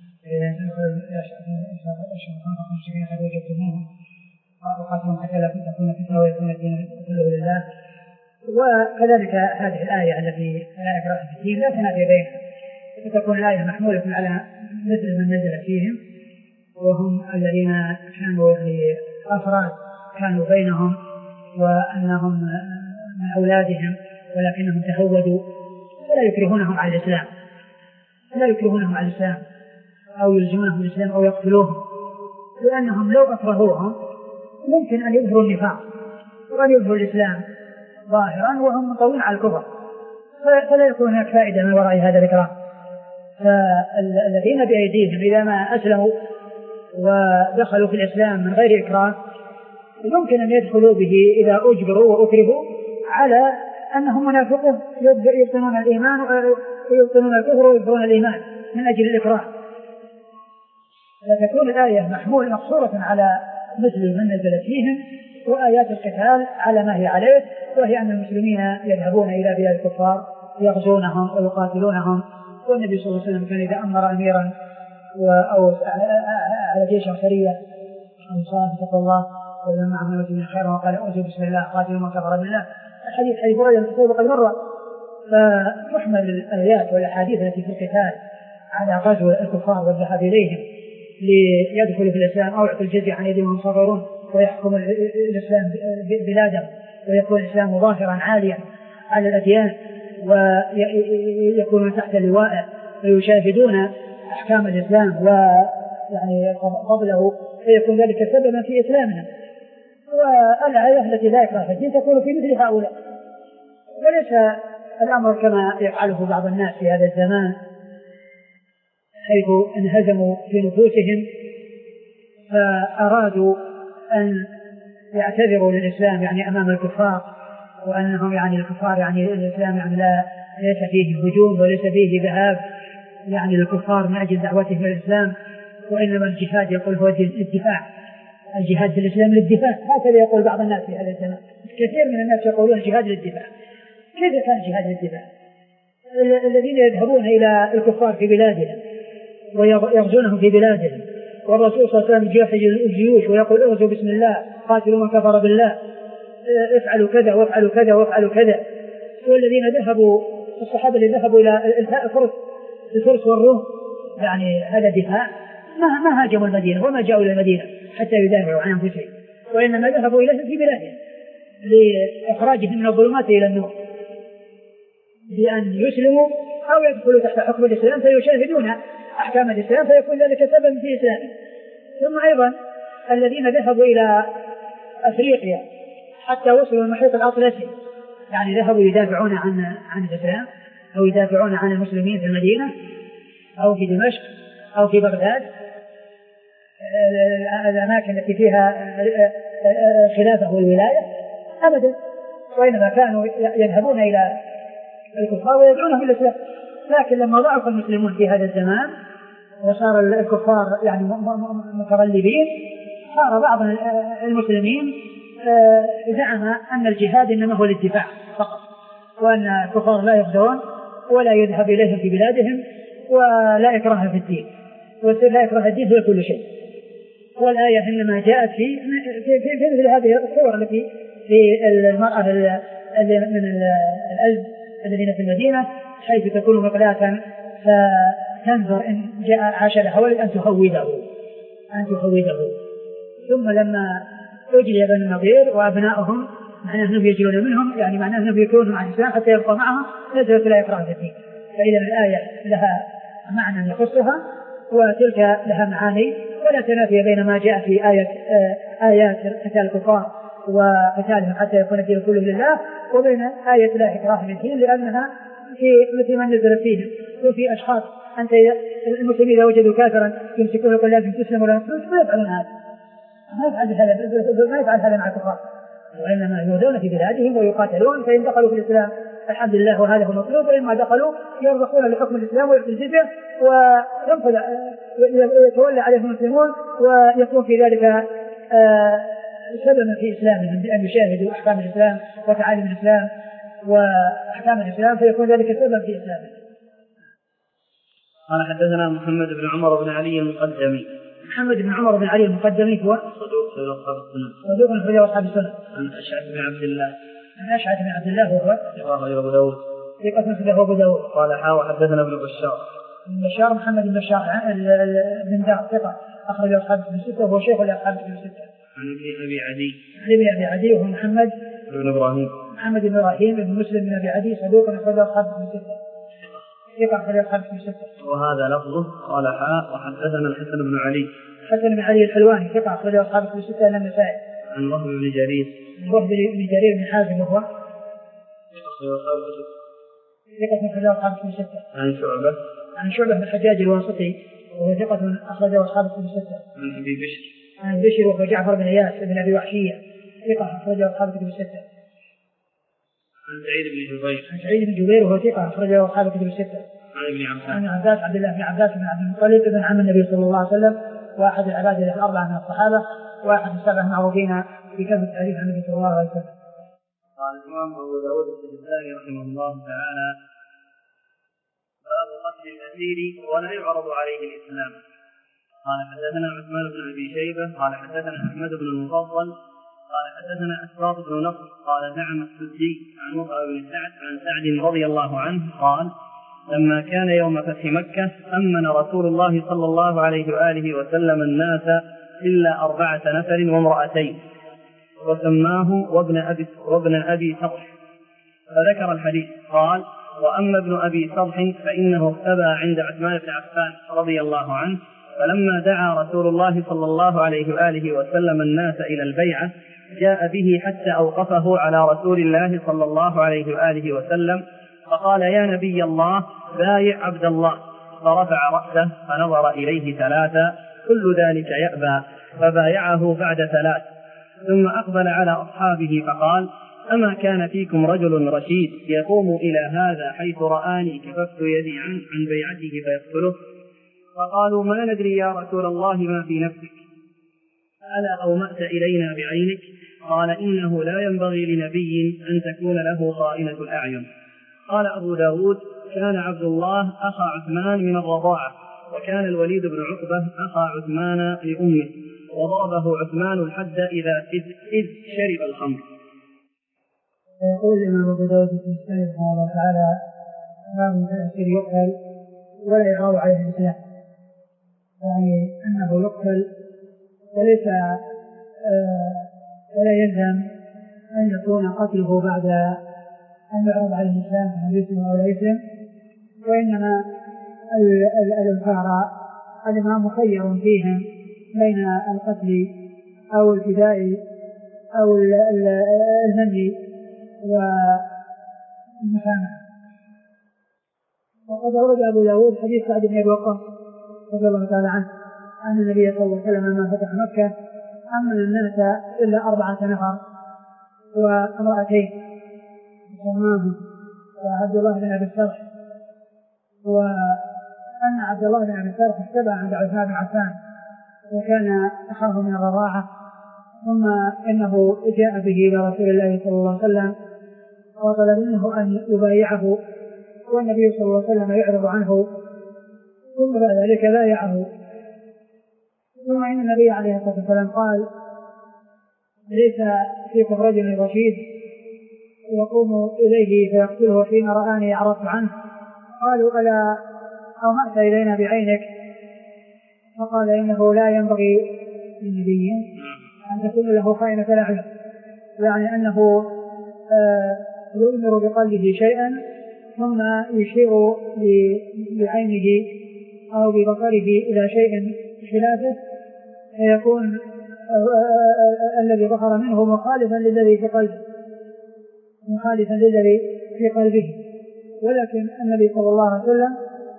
المشركين قد وجدتموهم وقاتلهم حتى لا تكون فتنة ويكون الدين كله لله. وكذلك هذه الآية التي لا إكراه في الدين لا تنافي بينها، فتكون الآية محمولة على مثل من نزل فيهم، وهم الذين كانوا يعني أفراد كانوا بينهم وأنهم من أولادهم ولكنهم تهودوا، فلا يكرهونهم على الإسلام لا يكرهونهم على الإسلام أو يلزمونهم الإسلام أو يقتلوهم، لأنهم لو أكرهوهم ممكن أن يظهروا النفاق وأن يظهروا الإسلام ظاهرا وهم منطوين على الكفر، فلا يكون هناك فائدة من وراء هذا الإكراه. فالذين بأيديهم إذا ما أسلموا ودخلوا في الإسلام من غير إكراه يمكن أن يدخلوا به إذا أجبروا وأكرهوا على أنهم منافقون يبطنون الإيمان ويبطنون الكفر ويظهرون الإيمان من أجل الإكراه. فتكون الآية محمولة مقصورة على مثل من نزل فيهم، وآيات القتال على ما هي عليه، وهي أن المسلمين يذهبون إلى بلاد الكفار يغزونهم ويقاتلونهم. والنبي صلى الله عليه وسلم كان إذا أمر أميرا أو على جيش سرية أو صلاة تقوى الله ومن معه من المسلمين خيرا وقال أعوذ بسم الله قاتل من كفر بالله، الحديث حديث رجل المسلمين قد مر. فتحمل الآيات والأحاديث التي في القتال على غزو الكفار والذهاب إليهم ليدخلوا في الإسلام أو يعطوا الجزية عن يدهم صغرون ويحكم الإسلام بلادهم ويكون الإسلام ظاهرا عاليا على الأديان ويكونون تحت لوائه ويشاهدون أحكام الإسلام ويعني فضله، فيكون ذلك سببا في إسلامهم. والآية التي لا إكراه في الدين تكون في مثل هؤلاء، وليس الأمر كما يفعله بعض الناس في هذا الزمان حيث انهزموا في نفوسهم فأرادوا أن يعتذروا للإسلام يعني أمام الكفار، وأنهم يعني الكفار يعني الإسلام يعني لا ليس فيه هجوم وليس فيه ذهاب يعني للكفار من أجل دعوتهم للإسلام، وإنما الجهاد يقول هو الدفاع، الجهاد في الإسلام للدفاع، هكذا يقول بعض الناس في هذا الزمان. كثير من الناس يقولون الجهاد للدفاع. كيف كان الجهاد للدفاع؟ الذين يذهبون إلى الكفار في بلادهم ويغزونهم في بلادهم، والرسول صلى الله عليه وسلم يجهز الجيوش ويقول اغزوا بسم الله قاتلوا من كفر بالله، افعلوا كذا وافعلوا كذا وافعلوا كذا. والذين ذهبوا الصحابة اللي ذهبوا إلى الفاء فرس الفرس والروم يعني هذا دفاع، ما ما هاجموا المدينة وما جاءوا إلى المدينة حتى يدافعوا عن أنفسهم، وإنما ذهبوا إليهم في بلادهم لإخراجهم من الظلمات إلى النور، بأن يسلموا أو يدخلوا تحت حكم الإسلام فيشاهدون أحكام الإسلام فيكون ذلك سببا في إسلامهم. ثم أيضا الذين ذهبوا إلى أفريقيا حتى وصلوا المحيط الأطلسي يعني ذهبوا يدافعون عن عن الإسلام أو يدافعون عن المسلمين في المدينة أو في دمشق أو في بغداد، الأماكن التي فيها خلافة والولاية أبدا، وإنما كانوا يذهبون إلى الكفار ويدعونهم إلى الإسلام. لكن لما ضعف المسلمون في هذا الزمان وصار الكفار يعني متغلبين، صار بعض المسلمين زعم أن الجهاد إنما هو للدفاع فقط، وأن الكفار لا يغزون ولا يذهب إليهم في بلادهم ولا إكراه في الدين، ولا إكراه الدين هو كل شيء. والآية إنما جاءت في في في مثل هذه الصور التي في المرأة من الألب الذين في المدينة حيث تكون مقلاة فتنظر إن جاء عاش لها ولد أن تهوده أن تهوده ثم لما أجلي بني النضير وأبنائهم معناه أنهم يجلون منهم يعني معناه أنهم يكونوا عن الإسلام حتى يبقى معهم نزلت لا إكراه في الدين. فإذا الآية لها معنى يخصها وتلك لها معاني ولا تنافي بين ما جاء في آية آيات قتال الكفار وقتالهم حتى يكون الدين كله لله وبين آية لا إكراه في الدين لأنها في مثل ما نزلت فيهم وفي أشخاص أنت المسلمين إذا وجدوا كافرا يمسكون كل لازم تسلم ولا تسلم ما يفعلون هذا ما يفعل هذا ما يفعل هذا مع الكفار وإنما يهودون في بلادهم ويقاتلون فإن دخلوا في الإسلام الحمد لله وهذا هو المطلوب وإما دخلوا يرضخون لحكم الإسلام ويؤتوا الجزية وينفذ يتولى عليهم المسلمون ويكون في ذلك سببا في إسلامهم بأن يشاهدوا أحكام الإسلام وتعاليم الإسلام وأحكام الإسلام فيكون ذلك سببا في إسلامهم. قال حدثنا محمد بن عمر بن علي المقدمي. محمد بن عمر بن علي المقدمي هو صدوق في أصحاب السنة. صدوق في أصحاب السنة. عن أشعث بن عبد الله. عن أشعث بن عبد الله وهو ثقة أبو داود. ثقة مثله أبو داود. قال حا وحدثنا ابن بشار. ابن بشار محمد بن بشار بن دار ثقة أخرج أصحاب الستة وهو شيخ لأصحاب الستة. عن ابن أبي عدي. عن ابن أبي عدي وهو محمد بن إبراهيم. محمد بن إبراهيم بن مسلم بن أبي عدي صدوق أخرج أصحاب الستة. ثقة أخرج أصحاب الستة. وهذا لفظه قال حا وحدثنا الحسن بن علي. حسن بن علي الحلواني ثقة أخرج أصحاب الستة إلى النسائي. عن وهب بن جرير. وهب بن جرير بن حازم وهو ثقة أخرج أصحاب الستة. عن شعبة. عن شعبة بن الحجاج الواسطي وهو ثقة أخرج أصحاب الستة. عن أبي بشر. عن بشر وهو جعفر بن إياس بن أبي وحشية ثقة أخرج أصحاب الستة. عن سعيد بن جبير. عن سعيد بن جبير وهو ثقة أخرج أصحاب الستة. عن ابن عباس. عن عباس عبد الله بن عباس بن عبد المطلب ابن عم النبي صلى الله عليه وسلم واحد العباد الأربعة من الصحابة واحد السبع المعروفين في كتب التاريخ عن النبي صلى الله عليه وسلم. قال الإمام أبو داود السجستاني رحمه الله تعالى باب قتل الأسير ولا يعرض عليه الإسلام. قال حدثنا عثمان بن أبي شيبة قال حدثنا أحمد بن المفضل قال حدثنا أسباط بن نصر قال زعم السدي عن مطعم بن سعد عن سعد رضي الله عنه قال لما كان يوم فتح مكة أمن رسول الله صلى الله عليه وآله وسلم الناس إلا أربعة نفر وامرأتين وسماه وابن أبي, وابن أبي سطح فذكر الحديث قال وأما ابن أبي سطح فإنه اختبى عند عثمان بن عفان رضي الله عنه فلما دعا رسول الله صلى الله عليه وآله وسلم الناس إلى البيعة جاء به حتى أوقفه على رسول الله صلى الله عليه وآله وسلم فقال يا نبي الله بايع عبد الله، فرفع رأسه فنظر إليه ثلاثا كل ذلك يأبى، فبايعه بعد ثلاث، ثم أقبل على أصحابه فقال أما كان فيكم رجل رشيد يقوم إلى هذا حيث رآني كففت يدي عن, عن بيعته فيقتله؟ فقالوا ما ندري يا رسول الله ما في نفسك، ألا أومأت إلينا بعينك؟ قال إنه لا ينبغي لنبي أن تكون له خائنة الأعين. قال أبو داود كان عبد الله أخا عثمان من الرضاعة، وكان الوليد بن عقبة أخا عثمان لأمه، وضربه عثمان الحد إذا إذ, إذ شرب الخمر. يقول الإمام أبو داود في السنة رحمه الله تعالى باب تأثير يقتل ولا يعاب عليه الإسلام، يعني أنه يقتل وليس آه ولا يلزم أن يكون قتله بعد أن يعرض عليه الإسلام أن يسلم أو لا يسلم، وإنما الأنصار الإمام مخير فيهم بين القتل أو الفداء أو المني والمسامحة. وقد أورد أبو داود حديث سعد بن أبي وقاص رضي الله تعالى عنه أن النبي صلى الله عليه وسلم لما فتح مكة أمن الناس إلا أربعة نفر وامرأتين سماهم وعبد الله بن أبي السرح، وأن عبد الله بن أبي السرح اشتبه عند عثمان بن عفان وكان أخاه من الرضاعة، ثم إنه جاء به إلى رسول الله صلى الله عليه وسلم وطلب منه أن يبايعه، والنبي صلى الله عليه وسلم يعرض عنه، ثم بعد ذلك بايعه. ثم إن النبي عليه الصلاة والسلام قال ليس فيكم رجل رشيد يقوم إليه فيقتله حين رآني أعرضت عنه. قالوا ألا أومأت إلينا بعينك؟ فقال إنه لا ينبغي للنبي أن تكون له خائنة الأعين، يعني أنه آه يؤمر بقلبه شيئا ثم يشير بعينه أو ببصره إلى شيء خلافه فيكون الذي ظهر منه مخالفا للذي في قلبه مخالفا للذي في قلبه. ولكن النبي صلى الله عليه وسلم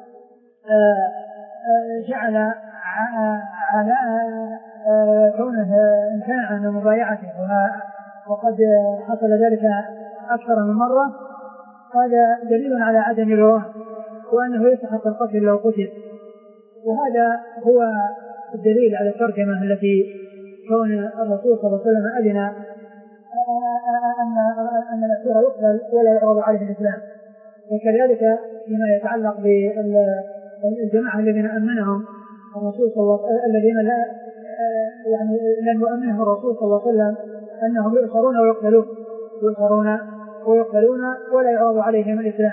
جعل على كونه امتنع عن مبايعته وقد حصل ذلك أكثر من مرة، هذا دليل على عدم الرواء وأنه يستحق القتل لو قتل. وهذا هو الدليل على الترجمة التي كون الرسول صلى الله عليه وسلم أذن أن أن الأسير يقتل ولا يعرض عليه الإسلام. وكذلك فيما يتعلق بالجماعة الذين أمنهم الرسول صلى الله عليه وسلم الذين لا يعني لم يؤمنهم الرسول صلى الله عليه وسلم أنهم يؤسرون ويقتلون يؤسرون ويقتلون ولا يعرض عليهم الإسلام.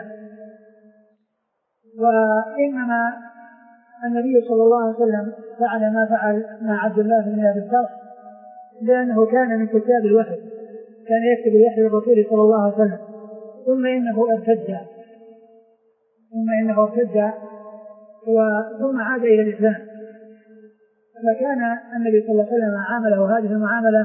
وإنما النبي صلى الله عليه وسلم فعل ما فعل مع عبد الله بن أبي السرح لأنه كان من كتاب الوحي، كان يكتب الوحي للرسول صلى الله عليه وسلم، ثم إنه ارتد ثم إنه ارتد ثم عاد إلى الإسلام، فكان النبي صلى الله عليه وسلم عامله هذه المعاملة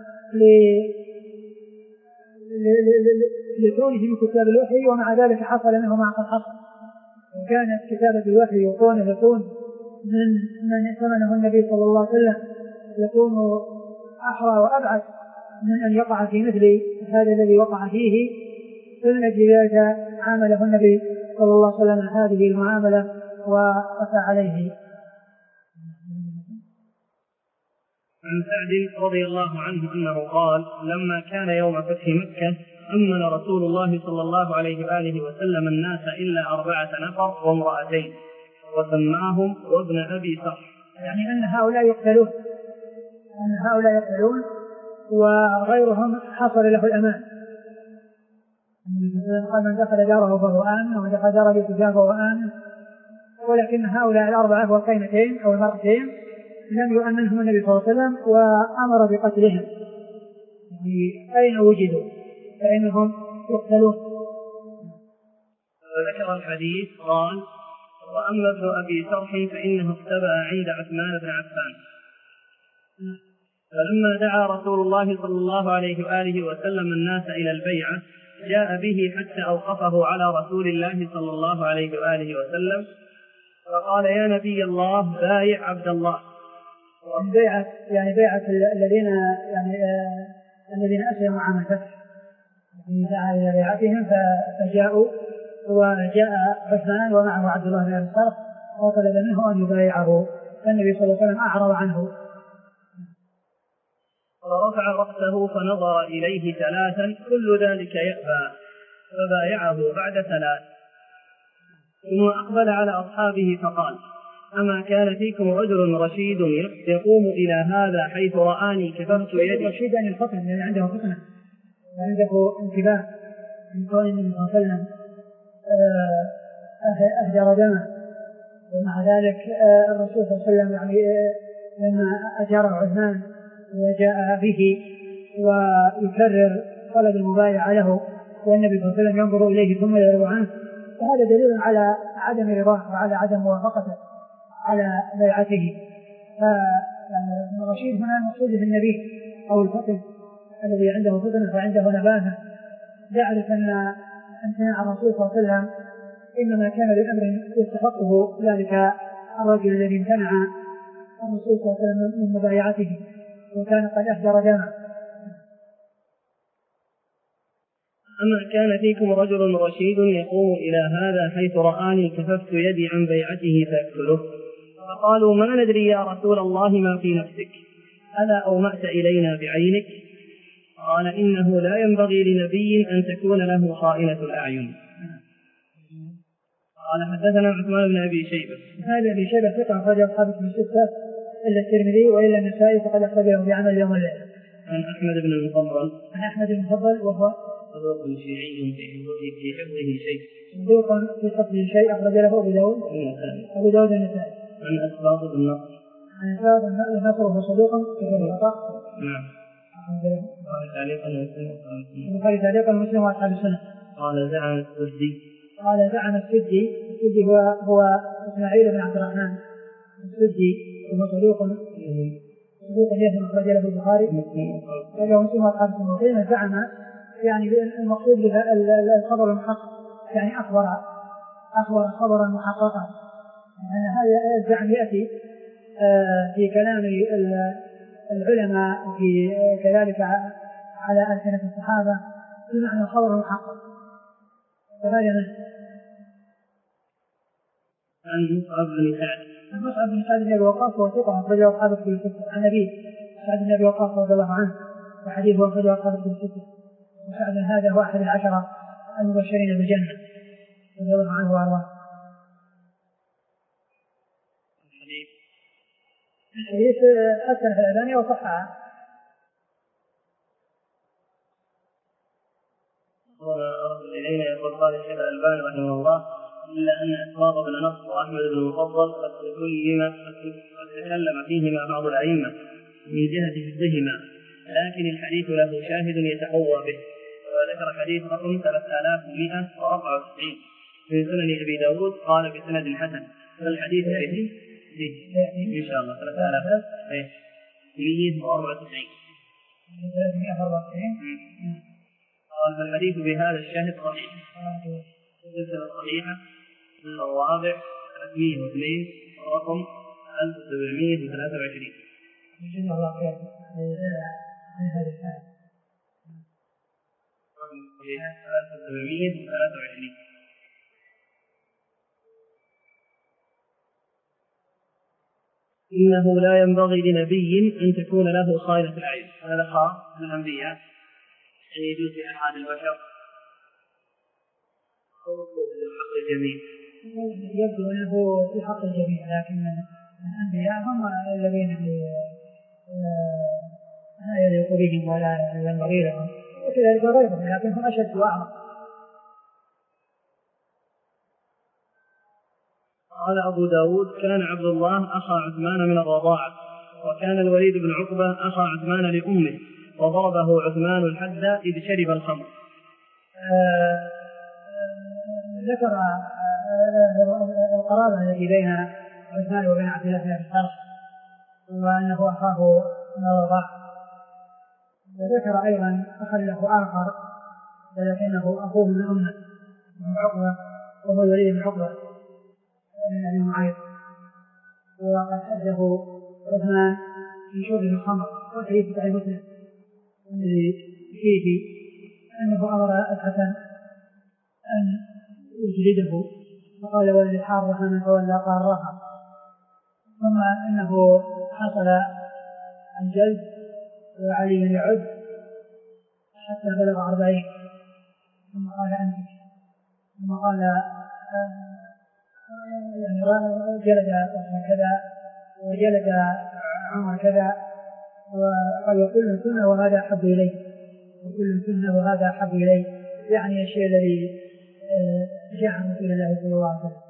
لكونه من كتاب الوحي، ومع ذلك حصل منه ما قد حصل. وكانت كتابة الوحي وكونه يكون من من ائتمنه النبي صلى الله عليه وسلم يكون أحرى وأبعد من أن يقع في مثل هذا الذي وقع فيه، فمن أجل ذلك عامله النبي صلى الله عليه وسلم هذه المعاملة وقفى عليه. عن سعد رضي الله عنه أنه قال لما كان يوم فتح مكة أمن رسول الله صلى الله عليه وآله وسلم الناس إلا أربعة نفر وامرأتين وسماهم وابن أبي سرح، يعني أن هؤلاء يقتلون أن هؤلاء يقتلون وغيرهم حصل له الأمان. قال من دخل داره فهو آمن ومن دخل دار أبي سفيان فهو آمن، ولكن هؤلاء الأربعة والقينتين أو المرأتين لم يؤمنهم النبي صلى الله عليه وسلم وأمر بقتلهم. أين وجدوا فإنهم يقتلون. وذكر الحديث قال وأما ابن أبي سرح فإنه اختبأ عند عثمان بن عفان. فلما دعا رسول الله صلى الله عليه وآله وسلم الناس إلى البيعة جاء به حتى أوقفه على رسول الله صلى الله عليه وآله وسلم فقال: يا نبي الله بايع عبد الله. بيعة يعني بيعة الذين يعني آه الذين أسلموا عام الفتح، دعا إلى بيعتهم فجاءوا، وجاء عثمان ومعه عبد الله بن الصرف وطلب منه أن يبايعه، فالنبي صلى الله عليه وسلم أعرض عنه ورفع رأسه فنظر إليه ثلاثا كل ذلك يأبى فبايعه بعد ثلاث، ثم أقبل على أصحابه فقال: أما كان فيكم رجل رشيد يقوم إلى هذا حيث رآني كففت يدي. رشيد أن الفطن يعني عنده فطنة وعنده انتباه من كون النبي صلى الله عليه وسلم أهدر دمه، ومع ذلك الرسول صلى الله عليه وسلم يعني لما أجار عثمان وجاء به ويكرر طلب المبايعة له والنبي صلى الله عليه وسلم ينظر إليه ثم يرضى عنه، فهذا دليل على عدم رضاه وعلى عدم موافقته على بيعته. فالرشيد هنا المقصود بالنبي أو الفطن الذي عنده فطنة فعنده نباهة، يعرف أن امتناع الرسول صلى الله عليه وسلم إنما كان لأمر يستحقه ذلك الرجل الذي امتنع الرسول صلى الله عليه وسلم من مبايعته وكان قد أهدر دمه. أما كان فيكم رجل رشيد يقوم إلى هذا حيث رآني كففت يدي عن بيعته فيقتله. فقالوا: ما ندري يا رسول الله ما في نفسك، ألا أومأت إلينا بعينك؟ قال: إنه لا ينبغي لنبي أن تكون له خائنة الأعين. قال: حدثنا عثمان بن أبي شيبة. هذا أبي شيبة ثقة أخرجه أصحاب كتب الستة إلا الترمذي وإلا النسائي فقد أخرجه بعمل يوم الليلة. عن أحمد بن المفضل. عن أحمد بن المفضل وهو صدوق شيعي في حفظه شيء. صدوق في حفظه شيء أخرج له أبو داود. أبو داود النسائي. عن أسباط بن نصر. عن أسباط بن نصر وهو صدوق في الخطأ. نعم. البخاري تعليقا مسلم وأصحاب السنة. قال: زعم السدي. قال: زعم السدي. السدي هو هو إسماعيل بن عبد الرحمن السدي وهو صدوق صدوق يهم أخرج له البخاري وله مسلم وأصحاب السنة. وكلمة زعم يعني المقصود بها الخبر المحقق، يعني أخبر أخبر خبرا محققا. يعني هذا الزعم يأتي في كلام العلماء وفي كذلك على ألسنة الصحابة بمعنى الخبر المحقق. فهذا منه. عن مصعب بن سعد. مصعب بن سعد بن أبي وقاص وثقة أخرجه أصحاب كتب الستة. عن أبي سعد بن أبي وقاص رضي الله عنه وحديثه أخرجه أصحاب كتب الستة. وسعد هذا هو أحد العشرة المبشرين بالجنة رضي الله عنه وأرضاه. الحديث حسن في الألباني وصححه. ورد إلينا يقول قال الشيخ الألباني رحمه الله: إلا أن أسباط بن نصر وأحمد بن المفضل قد تكلم فيهما بعض الأئمة من جهة حفظهما، لكن الحديث له شاهد يتقوى به. وذكر حديث رقم ثلاثة آلاف ومئة وأربعة وتسعين من سنن أبي داود قال بسند حسن. فالحديث فيه إن شاء الله ثلاثة آلاف ومئة وأربعة وتسعين. قال: فالحديث بهذا الشاهد صحيح. السلسلة الصحيحة الرابع ثلاثمئة واثنين رقم ألف وسبعمئة وثلاثة وعشرين. جزاه الله خير عن هذا الشاهد. ألف وسبعمئة وثلاثة وعشرين. إنه لا ينبغي لنبي أن تكون له خائنة الأعين. هذا خاص بالأنبياء، أن يجوز في أحد البشر أو في حق الجميع. يبدو أنه في حق الجميع، لكن الأنبياء هم الذين لا يليق بهم ولا ينبغي لهم، وكذلك غيرهم، لكن هم أشد وأعظم. قال أبو داود: كان عبد الله أخا عثمان من الرضاعة، وكان الوليد بن عقبة أخا عثمان لأمه، وضربه عثمان الحد إذ شرب الخمر. ذكر القرابة التي بين عثمان وبين عبد الله بن الحارث وأنه أخاه من الرضاعة، وذكر أيضا أخا له آخر ولكنه أخوه من أمه من عقبة وهو الوليد بن عقبة من أبي معيط، وقد حده عثمان في شرب الخمر وحديث صحيح مسلم فيه أنه أمر الحسن أن يجلده فقال ولد حارها من تولى قارها، ثم أنه حصل الجلد وعلي يعد حتى بلغ أربعين، ثم قال أنتك، ثم قال يعني جلد كذا وجلد عمر كذا، وقال وكل سنة وهذا أحب إليه، وكل سنة وهذا أحب إليه، يعني الشيء الذي جاء عن رسول الله صلى الله عليه وسلم.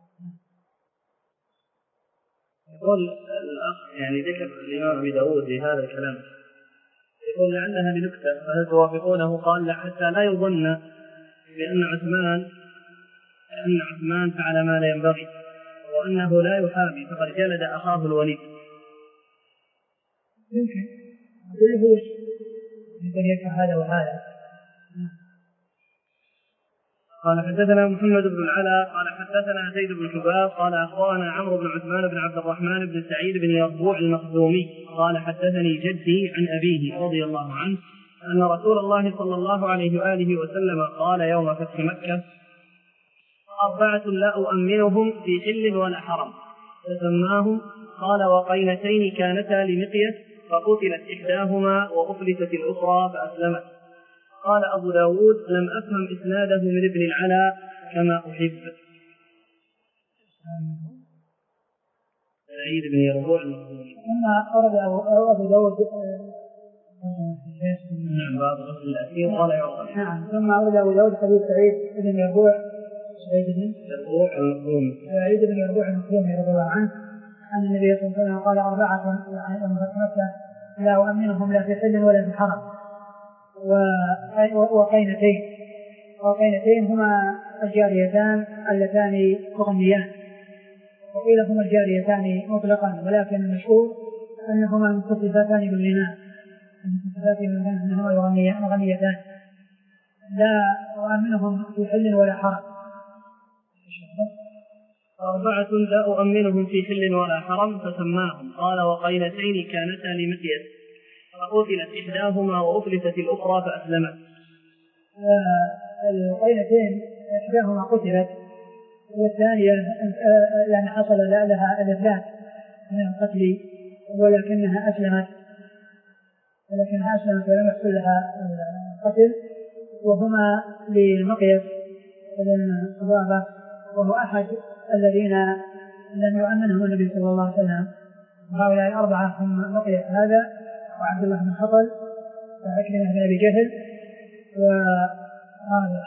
يقول الأخ يعني ذكر الإمام أبي داود في هذا الكلام، يقول لعلها لنكتة فهل توافقونه؟ قال حتى لا يظن بأن عثمان أن عثمان فعل ما لا ينبغي وأنه لا يحامي فقد جلد أخاه الوليد. يمكن يقول يمكن يفعل هذا وهذا. قال حدثنا محمد بن العلاء قال حدثنا زيد بن حباب قال أخبرنا عمرو بن عثمان بن عبد الرحمن بن سعيد بن يربوع المخزومي قال حدثني جدي عن أبيه رضي الله عنه أن رسول الله صلى الله عليه وآله وسلم قال يوم فتح مكة أربعة لا أؤمنهم في حل ولا حرم، فسماهم قال وقينتين كانتا لمقيس فقتلت إحداهما وأفلتت الأخرى فأسلمت. قال أبو داود لم أفهم إسناده من ابن العلاء كما أحب. سعيد بن يربوع المخزومي. ثم أورد أبو داود نعم بعض غسل الأسير قال يعرف. نعم ثم أورد أبو داود حديث سعيد بن يربوع سعيد بن يربوع المخزومي سعيد بن يربوع المخزومي رضي الله عنه أن النبي صلى الله عليه وسلم قال أربعة يعني يوم فتح مكة لا أؤمنهم لا في حل ولا في حرم، وقينتين وقينتين هما الجاريتان اللتان تغنيان، وقيل هما الجاريتان مطلقا ولكن المشهور أنهما متصفتان بالغناء أنهما يغنيتان لا أؤمنهم في حل ولا حرم. أربعة لا أؤمنهم في حل ولا حرم فسماهم قال وقينتين كانتا لمقيس فقتلت إحداهما وأفلتت الأخرى فأسلمت. القينتين إحداهما قتلت والثانية يعني حصل لها الإفلات من القتل ولكنها أسلمت ولكنها أسلمت ولم يحصل لها القتل، وهما لمقيس بن صبابة وهو أحد الذين لم يؤمنهم النبي صلى الله عليه وسلم. هؤلاء الأربعة هم مقيس هذا وعبد الله بن خطل وعكرمة بن أبي جهل وهذا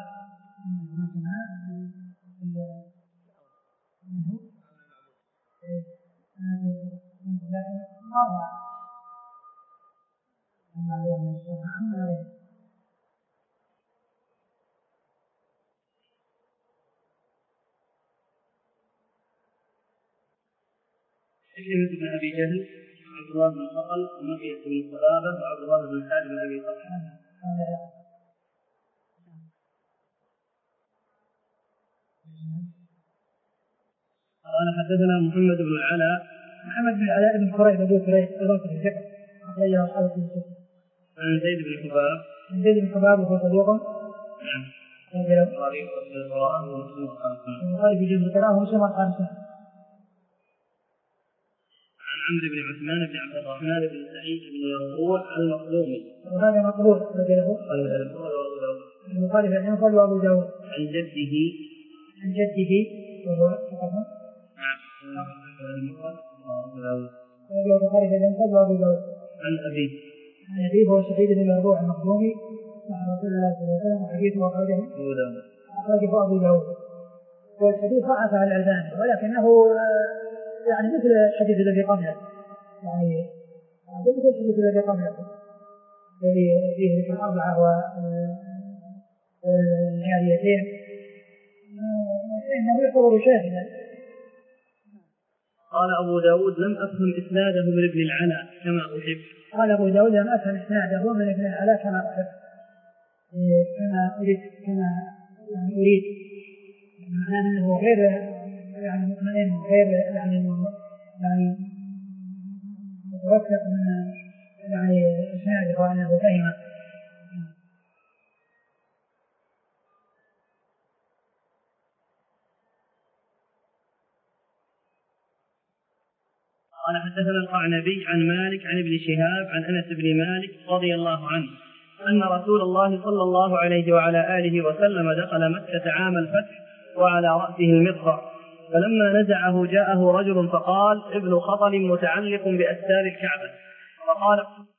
عكرمة بن أبي جهل عبد الله بن خطل ومقيس بن صلابة وعبد الله بن سعد بن أبي طلحة. قال حدثنا محمد بن العلاء محمد بن العلاء بن قريب أبو قريب الرافد الثقة أخرجه أصحاب الكتب. عن زيد بن حباب عن زيد بن حباب وهو صدوق. نعم. البخاري في جزء القراءة ومسلم والخامسة. عن عمرو بن عثمان بن عبد الرحمن بن سعيد بن يربوع المخزومي وهذا مقبول رجله. البخاري في المفرد وأبو داود. عن جده عن جده وهو نعم المفرد وأبو داود. البخاري في المفرد وأبو داود. عن أبيه عن أبيه هو سعيد بن يربوع المخزومي مع رسول الله صلى الله عليه وسلم وحديثه أخرجه أبو داود. أخرجه أبو داود. والحديث ضعف على الألباني ولكنه يعني مثل الحديث الذي قبله يعني مثل الحديث الذي قبله الذي فيه ذكر الأربعة والجاريتين فإنه يعتبر شاهدا. قال أبو داود لم أفهم إسناده من ابن العلاء كما أحب. قال أبو داود لم أفهم إسناده من ابن العلاء كما أحب، كما أريد كما يعني أريد معناه أنه غير يعني مطمئن، غير يعني يعني متوثق من يعني إسناده وأنه فهمه. قال حدثنا القعنبي عن مالك عن ابن شهاب عن أنس بن مالك رضي الله عنه أن رسول الله صلى الله عليه وعلى آله وسلم دخل مكة عام الفتح وعلى رأسه المغفر، فلما نزعه جاءه رجل فقال ابن خطل متعلق بأستار الكعبة، فقال